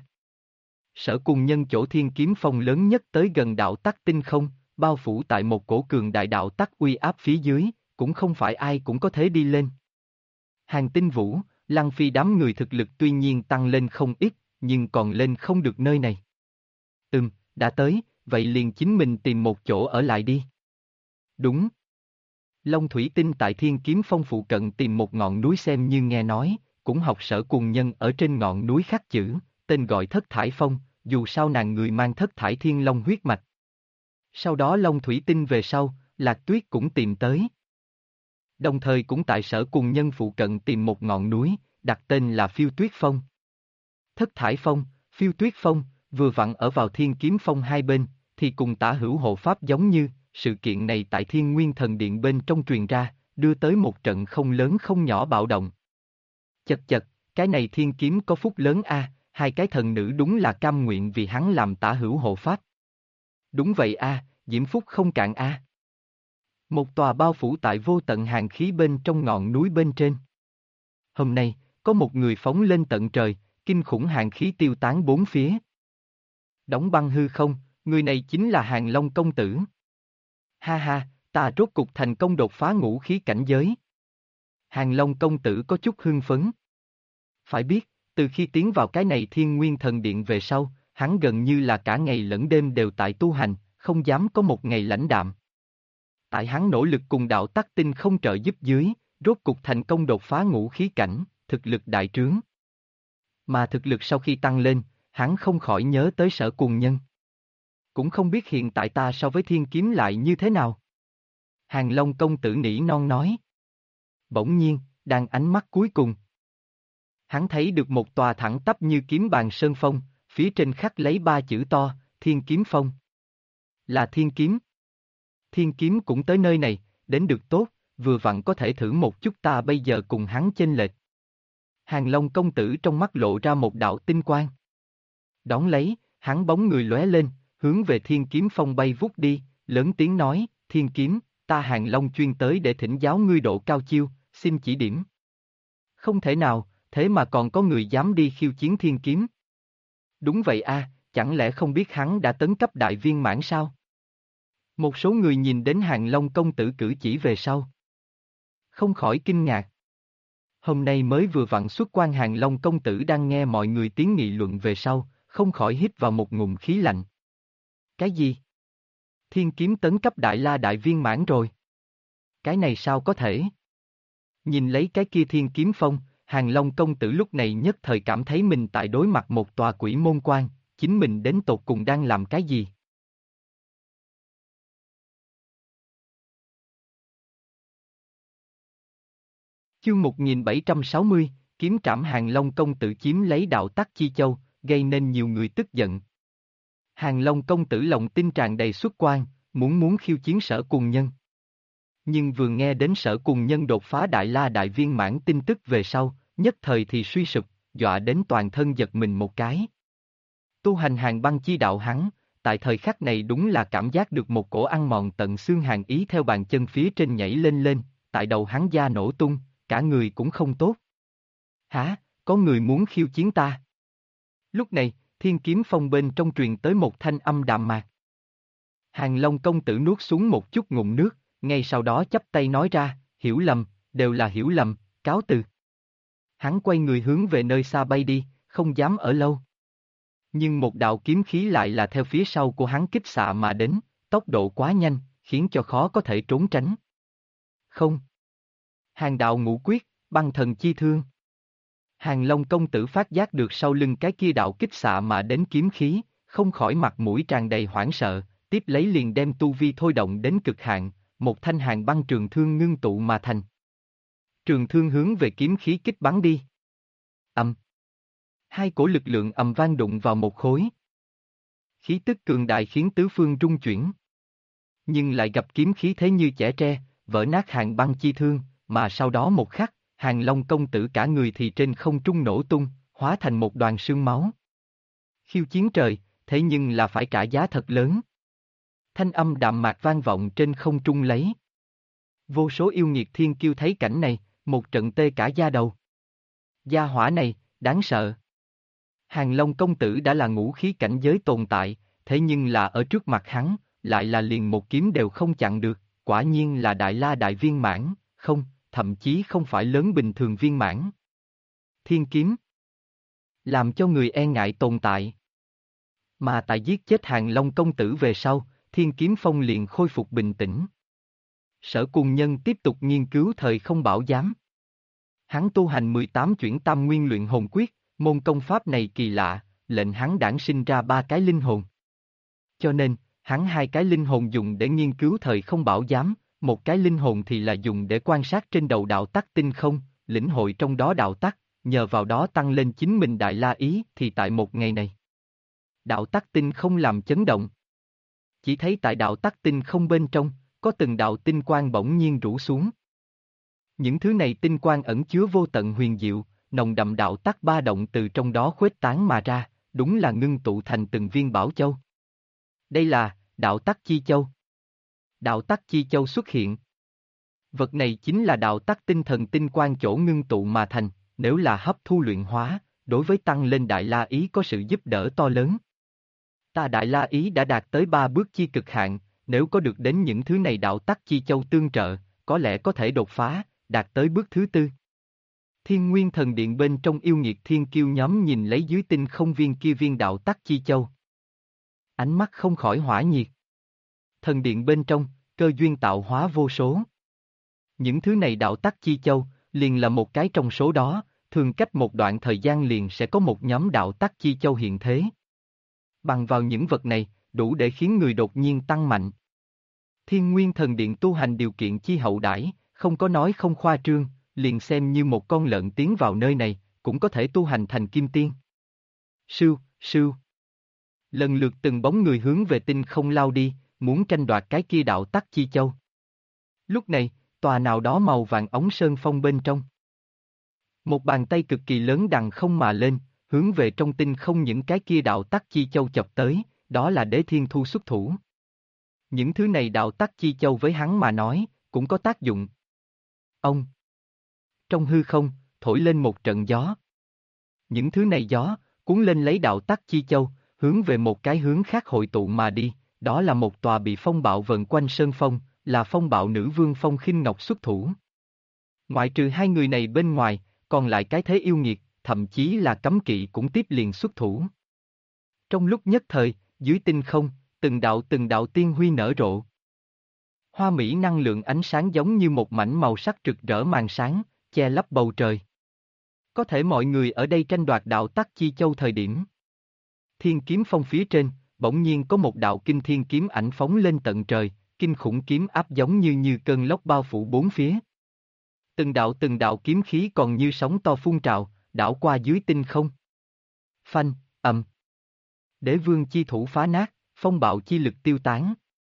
Sở Cùng Nhân chỗ thiên kiếm phong lớn nhất tới gần đạo tắc tinh không, bao phủ tại một cổ cường đại đạo tắc uy áp phía dưới, cũng không phải ai cũng có thể đi lên. Hàng Tinh Vũ, Lăng Phi đám người thực lực tuy nhiên tăng lên không ít, nhưng còn lên không được nơi này. Đã tới, vậy liền chính mình tìm một chỗ ở lại đi. Đúng. Long Thủy Tinh tại Thiên Kiếm Phong phụ cận tìm một ngọn núi xem như nghe nói, cũng học Sở Cùng Nhân ở trên ngọn núi khắc chữ, tên gọi Thất Thải Phong, dù sao nàng người mang Thất Thải Thiên Long huyết mạch. Sau đó Long Thủy Tinh về sau, Lạc Tuyết cũng tìm tới. Đồng thời cũng tại Sở Cùng Nhân phụ cận tìm một ngọn núi, đặt tên là Phiêu Tuyết Phong. Thất Thải Phong, Phiêu Tuyết Phong, vừa vặn ở vào Thiên Kiếm Phong hai bên, thì cùng tả hữu hộ pháp giống như, sự kiện này tại Thiên Nguyên Thần Điện bên trong truyền ra, đưa tới một trận không lớn không nhỏ bạo động. Chật chật, cái này thiên kiếm có phúc lớn a, hai cái thần nữ đúng là cam nguyện vì hắn làm tả hữu hộ pháp. Đúng vậy a, diễm phúc không cạn a. Một tòa bao phủ tại vô tận hàn khí bên trong ngọn núi bên trên. Hôm nay, có một người phóng lên tận trời, kinh khủng hàn khí tiêu tán bốn phía. Đóng băng hư không, người này chính là Hàn Long công tử. Ha ha, ta rốt cục thành công đột phá ngũ khí cảnh giới. Hàn Long công tử có chút hưng phấn. Phải biết, từ khi tiến vào cái này Thiên Nguyên Thần Điện về sau, hắn gần như là cả ngày lẫn đêm đều tại tu hành, không dám có một ngày lãnh đạm. Tại hắn nỗ lực cùng đạo tắc tinh không trợ giúp dưới, rốt cục thành công đột phá ngũ khí cảnh, thực lực đại trướng. Mà thực lực sau khi tăng lên, hắn không khỏi nhớ tới Sở Cuồng Nhân. Cũng không biết hiện tại ta so với thiên kiếm lại như thế nào. Hàn Long công tử nỉ non nói. Bỗng nhiên, đang ánh mắt cuối cùng. Hắn thấy được một tòa thẳng tắp như kiếm bàn sơn phong, phía trên khắc lấy ba chữ to, Thiên Kiếm Phong. Là thiên kiếm. Thiên kiếm cũng tới nơi này, đến được tốt, vừa vặn có thể thử một chút ta bây giờ cùng hắn chênh lệch. Hàn Long công tử trong mắt lộ ra một đạo tinh quang. Đón lấy, hắn bóng người lóe lên, hướng về Thiên Kiếm Phong bay vút đi, lớn tiếng nói, Thiên Kiếm, ta Hàn Long chuyên tới để thỉnh giáo ngươi độ cao chiêu, xin chỉ điểm. Không thể nào, thế mà còn có người dám đi khiêu chiến Thiên Kiếm. Đúng vậy a, chẳng lẽ không biết hắn đã tấn cấp đại viên mãn sao? Một số người nhìn đến Hàn Long công tử cử chỉ về sau. Không khỏi kinh ngạc. Hôm nay mới vừa vặn xuất quan Hàn Long công tử đang nghe mọi người tiếng nghị luận về sau, không khỏi hít vào một ngụm khí lạnh. Cái gì? Thiên kiếm tấn cấp đại la đại viên mãn rồi. Cái này sao có thể? Nhìn lấy cái kia Thiên Kiếm Phong, Hàn Long công tử lúc này nhất thời cảm thấy mình tại đối mặt một tòa quỷ môn quan, chính mình đến tột cùng đang làm cái gì? Chương 1760, kiếm trảm Hàn Long công tử chiếm lấy đạo tắc chi châu, gây nên nhiều người tức giận. Hàn Long công tử lòng tin tràn đầy xuất quan, muốn khiêu chiến Sở Cuồng Nhân. Nhưng vừa nghe đến Sở Cuồng Nhân đột phá đại la đại viên mãn tin tức về sau, nhất thời thì suy sụp, dọa đến toàn thân giật mình một cái. Tu hành Hàn băng chi đạo hắn, tại thời khắc này đúng là cảm giác được một cổ ăn mòn tận xương hàn ý theo bàn chân phía trên nhảy lên, tại đầu hắn da nổ tung, cả người cũng không tốt. Hả, có người muốn khiêu chiến ta? Lúc này, Thiên Kiếm Phong bên trong truyền tới một thanh âm đạm mạc. Hàn Long công tử nuốt xuống một chút ngụm nước, ngay sau đó chắp tay nói ra, hiểu lầm, đều là hiểu lầm, cáo từ. Hắn quay người hướng về nơi xa bay đi, không dám ở lâu. Nhưng một đạo kiếm khí lại là theo phía sau của hắn kích xạ mà đến, tốc độ quá nhanh, khiến cho khó có thể trốn tránh. Không. Hàn đạo ngũ quyết, băng thần chi thương. Hàn Long công tử phát giác được sau lưng cái kia đạo kích xạ mà đến kiếm khí, không khỏi mặt mũi tràn đầy hoảng sợ, tiếp lấy liền đem tu vi thôi động đến cực hạn, một thanh hàn băng trường thương ngưng tụ mà thành. Trường thương hướng về kiếm khí kích bắn đi. Ầm. Hai cổ lực lượng ầm vang đụng vào một khối. Khí tức cường đại khiến tứ phương rung chuyển. Nhưng lại gặp kiếm khí thế như chẻ tre, vỡ nát hàn băng chi thương, mà sau đó một khắc, Hàn Long công tử cả người thì trên không trung nổ tung, hóa thành một đoàn sương máu. Khiêu chiến trời, thế nhưng là phải trả giá thật lớn. Thanh âm đạm mạc vang vọng trên không trung lấy. Vô số yêu nghiệt thiên kiêu thấy cảnh này, một trận tê cả da đầu. Gia hỏa này, đáng sợ. Hàn Long công tử đã là ngũ khí cảnh giới tồn tại, thế nhưng là ở trước mặt hắn, lại là liền một kiếm đều không chặn được, quả nhiên là đại la đại viên mãn, không, thậm chí không phải lớn bình thường viên mãn. Thiên kiếm làm cho người e ngại tồn tại. Mà tại giết chết Hàn Long công tử về sau, Thiên Kiếm Phong liền khôi phục bình tĩnh. Sở Cuồng Nhân tiếp tục nghiên cứu thời không bảo giám. Hắn tu hành 18 chuyển tam nguyên luyện hồn quyết, môn công pháp này kỳ lạ, lệnh hắn đản sinh ra 3 cái linh hồn. Cho nên, hắn 2 cái linh hồn dùng để nghiên cứu thời không bảo giám, một cái linh hồn thì là dùng để quan sát trên đầu đạo tắc tinh không, lĩnh hội trong đó đạo tắc, nhờ vào đó tăng lên chính mình đại la ý thì tại một ngày này. Đạo tắc tinh không làm chấn động. Chỉ thấy tại đạo tắc tinh không bên trong, có từng đạo tinh quang bỗng nhiên rủ xuống. Những thứ này tinh quang ẩn chứa vô tận huyền diệu, nồng đậm đạo tắc ba động từ trong đó khuếch tán mà ra, đúng là ngưng tụ thành từng viên bảo châu. Đây là đạo tắc chi châu. Đạo tắc chi châu xuất hiện. Vật này chính là đạo tắc tinh thần tinh quang chỗ ngưng tụ mà thành, nếu là hấp thu luyện hóa, đối với tăng lên Đại La Ý có sự giúp đỡ to lớn. Ta Đại La Ý đã đạt tới 3 bước chi cực hạn, nếu có được đến những thứ này đạo tắc chi châu tương trợ, có lẽ có thể đột phá, đạt tới bước thứ 4. Thiên Nguyên Thần Điện bên trong yêu nghiệt thiên kiêu nhóm nhìn lấy dưới tinh không viên kia viên đạo tắc chi châu. Ánh mắt không khỏi hỏa nhiệt. Thần điện bên trong, cơ duyên tạo hóa vô số. Những thứ này đạo tắc chi châu, liền là một cái trong số đó, thường cách một đoạn thời gian liền sẽ có một nhóm đạo tắc chi châu hiện thế. Bằng vào những vật này, đủ để khiến người đột nhiên tăng mạnh. Thiên Nguyên Thần Điện tu hành điều kiện chi hậu đãi, không có nói không khoa trương, liền xem như một con lợn tiến vào nơi này, cũng có thể tu hành thành kim tiên. Sưu, sưu. Lần lượt từng bóng người hướng về tinh không lao đi, muốn tranh đoạt cái kia đạo tắc chi châu. Lúc này, tòa nào đó màu vàng ống sơn phong bên trong. Một bàn tay cực kỳ lớn đằng không mà lên, hướng về trong tinh không những cái kia đạo tắc chi châu chọc tới, đó là Đế Thiên Thu xuất thủ. Những thứ này đạo tắc chi châu với hắn mà nói, cũng có tác dụng. Ông. Trong hư không, thổi lên một trận gió. Những thứ này gió, cuốn lên lấy đạo tắc chi châu, hướng về một cái hướng khác hội tụ mà đi, đó là một tòa bị phong bạo vần quanh sơn phong, là phong bạo nữ vương Phong Khinh Ngọc xuất thủ. Ngoại trừ hai người này bên ngoài, còn lại cái thế yêu nghiệt, thậm chí là cấm kỵ cũng tiếp liền xuất thủ. Trong lúc nhất thời, dưới tinh không, từng đạo tiên huy nở rộ. Hoa mỹ năng lượng ánh sáng giống như một mảnh màu sắc rực rỡ màn sáng, che lấp bầu trời. Có thể mọi người ở đây tranh đoạt đạo tắc chi châu thời điểm. Thiên kiếm phong phía trên, bỗng nhiên có một đạo kinh thiên kiếm ảnh phóng lên tận trời, kinh khủng kiếm áp giống như cơn lốc bao phủ bốn phía. Từng đạo kiếm khí còn như sóng to phun trào, đảo qua dưới tinh không. Phanh, ầm. Đế vương chi thủ phá nát, phong bạo chi lực tiêu tán.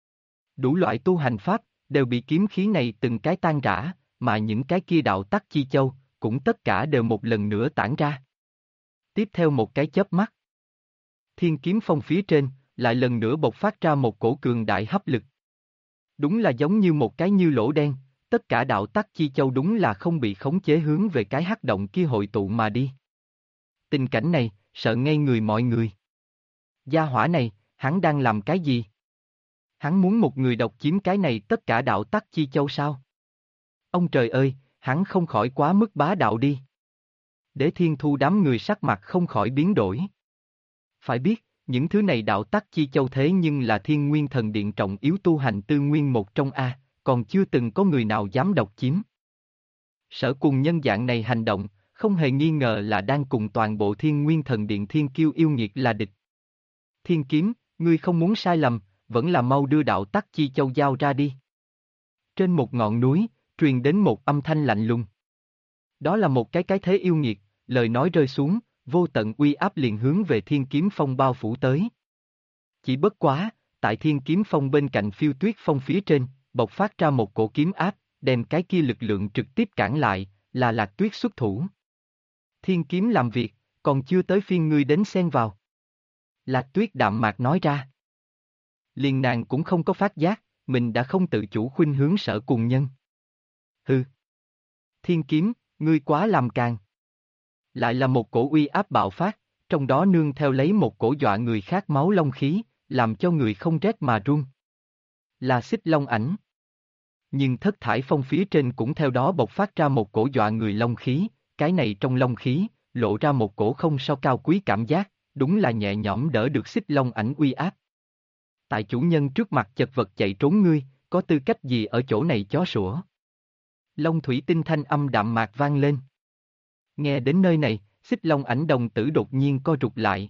Đủ loại tu hành pháp, đều bị kiếm khí này từng cái tan rã, mà những cái kia đạo tắc chi châu, cũng tất cả đều một lần nữa tản ra. Tiếp theo một cái chớp mắt. Thiên kiếm phong phía trên, lại lần nữa bộc phát ra một cổ cường đại hấp lực. Đúng là giống như một cái như lỗ đen, tất cả đạo tắc chi châu đúng là không bị khống chế hướng về cái hắc động kia hội tụ mà đi. Tình cảnh này, sợ ngây người mọi người. Gia hỏa này, hắn đang làm cái gì? Hắn muốn một người độc chiếm cái này tất cả đạo tắc chi châu sao? Ông trời ơi, hắn không khỏi quá mức bá đạo đi. Đế Thiên Thu đám người sắc mặt không khỏi biến đổi. Phải biết, những thứ này đạo tắc chi châu thế nhưng là Thiên Nguyên Thần Điện trọng yếu tu hành tư nguyên một trong A, còn chưa từng có người nào dám độc chiếm. Sở cùng nhân dạng này hành động, không hề nghi ngờ là đang cùng toàn bộ Thiên Nguyên Thần Điện thiên kiêu yêu nghiệt là địch. Thiên kiếm, ngươi không muốn sai lầm, vẫn là mau đưa đạo tắc chi châu giao ra đi. Trên một ngọn núi, truyền đến một âm thanh lạnh lùng. Đó là một cái thế yêu nghiệt, lời nói rơi xuống, vô tận uy áp liền hướng về Thiên Kiếm Phong bao phủ tới. Chỉ bất quá, tại Thiên Kiếm Phong bên cạnh Phiêu Tuyết Phong phía trên, bộc phát ra một cổ kiếm áp, đem cái kia lực lượng trực tiếp cản lại, là Lạc Tuyết xuất thủ. Thiên kiếm làm việc, còn chưa tới phiên ngươi đến xen vào. Lạc Tuyết đạm mạc nói ra. Liền nàng cũng không có phát giác, mình đã không tự chủ khuynh hướng Sở cùng nhân. Hừ. Thiên kiếm, ngươi quá làm càng. Lại là một cổ uy áp bạo phát, trong đó nương theo lấy một cổ dọa người khác máu long khí, làm cho người không rét mà run. Là Xích Long ảnh. Nhưng Thất Thải Phong phía trên cũng theo đó bộc phát ra một cổ dọa người long khí, cái này trong long khí, lộ ra một cổ không so cao quý cảm giác, đúng là nhẹ nhõm đỡ được Xích Long ảnh uy áp. Tại chủ nhân trước mặt chật vật chạy trốn ngươi, có tư cách gì ở chỗ này chó sủa? Long thủy tinh thanh âm đạm mạc vang lên. Nghe đến nơi này, Xích Long ảnh đồng tử đột nhiên co rụt lại.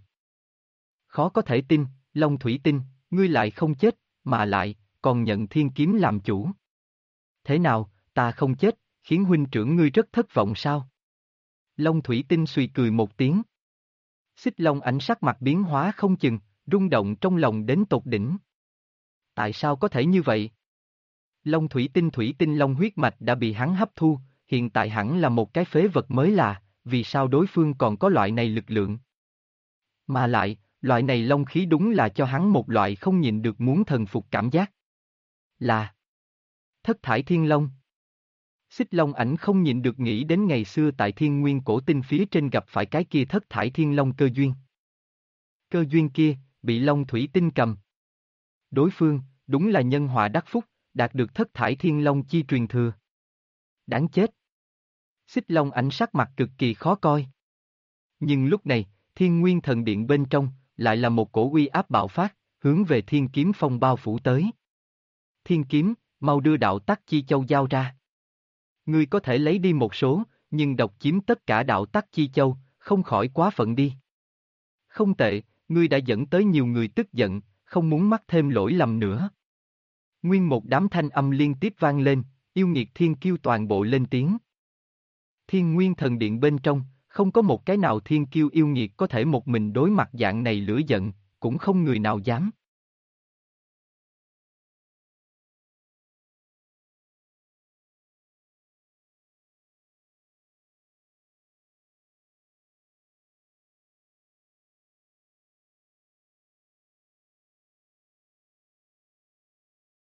Khó có thể tin, Long thủy tinh, ngươi lại không chết, mà lại, còn nhận thiên kiếm làm chủ. Thế nào, ta không chết, khiến huynh trưởng ngươi rất thất vọng sao? Long thủy tinh suy cười một tiếng. Xích Long ảnh sắc mặt biến hóa không chừng, rung động trong lòng đến tột đỉnh. Tại sao có thể như vậy? Long thủy tinh long huyết mạch đã bị hắn hấp thu, hiện tại hẳn là một cái phế vật mới là, vì sao đối phương còn có loại này lực lượng. Mà lại, loại này long khí đúng là cho hắn một loại không nhịn được muốn thần phục cảm giác. Là Thất Thải Thiên Long. Xích Long ảnh không nhịn được nghĩ đến ngày xưa tại Thiên Nguyên Cổ Tinh phía trên gặp phải cái kia Thất Thải Thiên Long cơ duyên. Cơ duyên kia, bị Long Thủy Tinh cầm. Đối phương, đúng là nhân họa đắc phúc, đạt được Thất Thải Thiên Long chi truyền thừa. Đáng chết. Xích Long ảnh sắc mặt cực kỳ khó coi. Nhưng lúc này, Thiên Nguyên Thần Điện bên trong, lại là một cổ uy áp bạo phát, hướng về Thiên Kiếm Phong bao phủ tới. Thiên Kiếm, mau đưa đạo tắc chi châu giao ra. Ngươi có thể lấy đi một số, nhưng độc chiếm tất cả đạo tắc chi châu, không khỏi quá phận đi. Không tệ, ngươi đã dẫn tới nhiều người tức giận, không muốn mắc thêm lỗi lầm nữa. Nguyên một đám thanh âm liên tiếp vang lên, yêu nghiệt thiên kiêu toàn bộ lên tiếng. Thiên Nguyên Thần Điện bên trong, không có một cái nào thiên kiêu yêu nghiệt có thể một mình đối mặt dạng này lửa giận, cũng không người nào dám.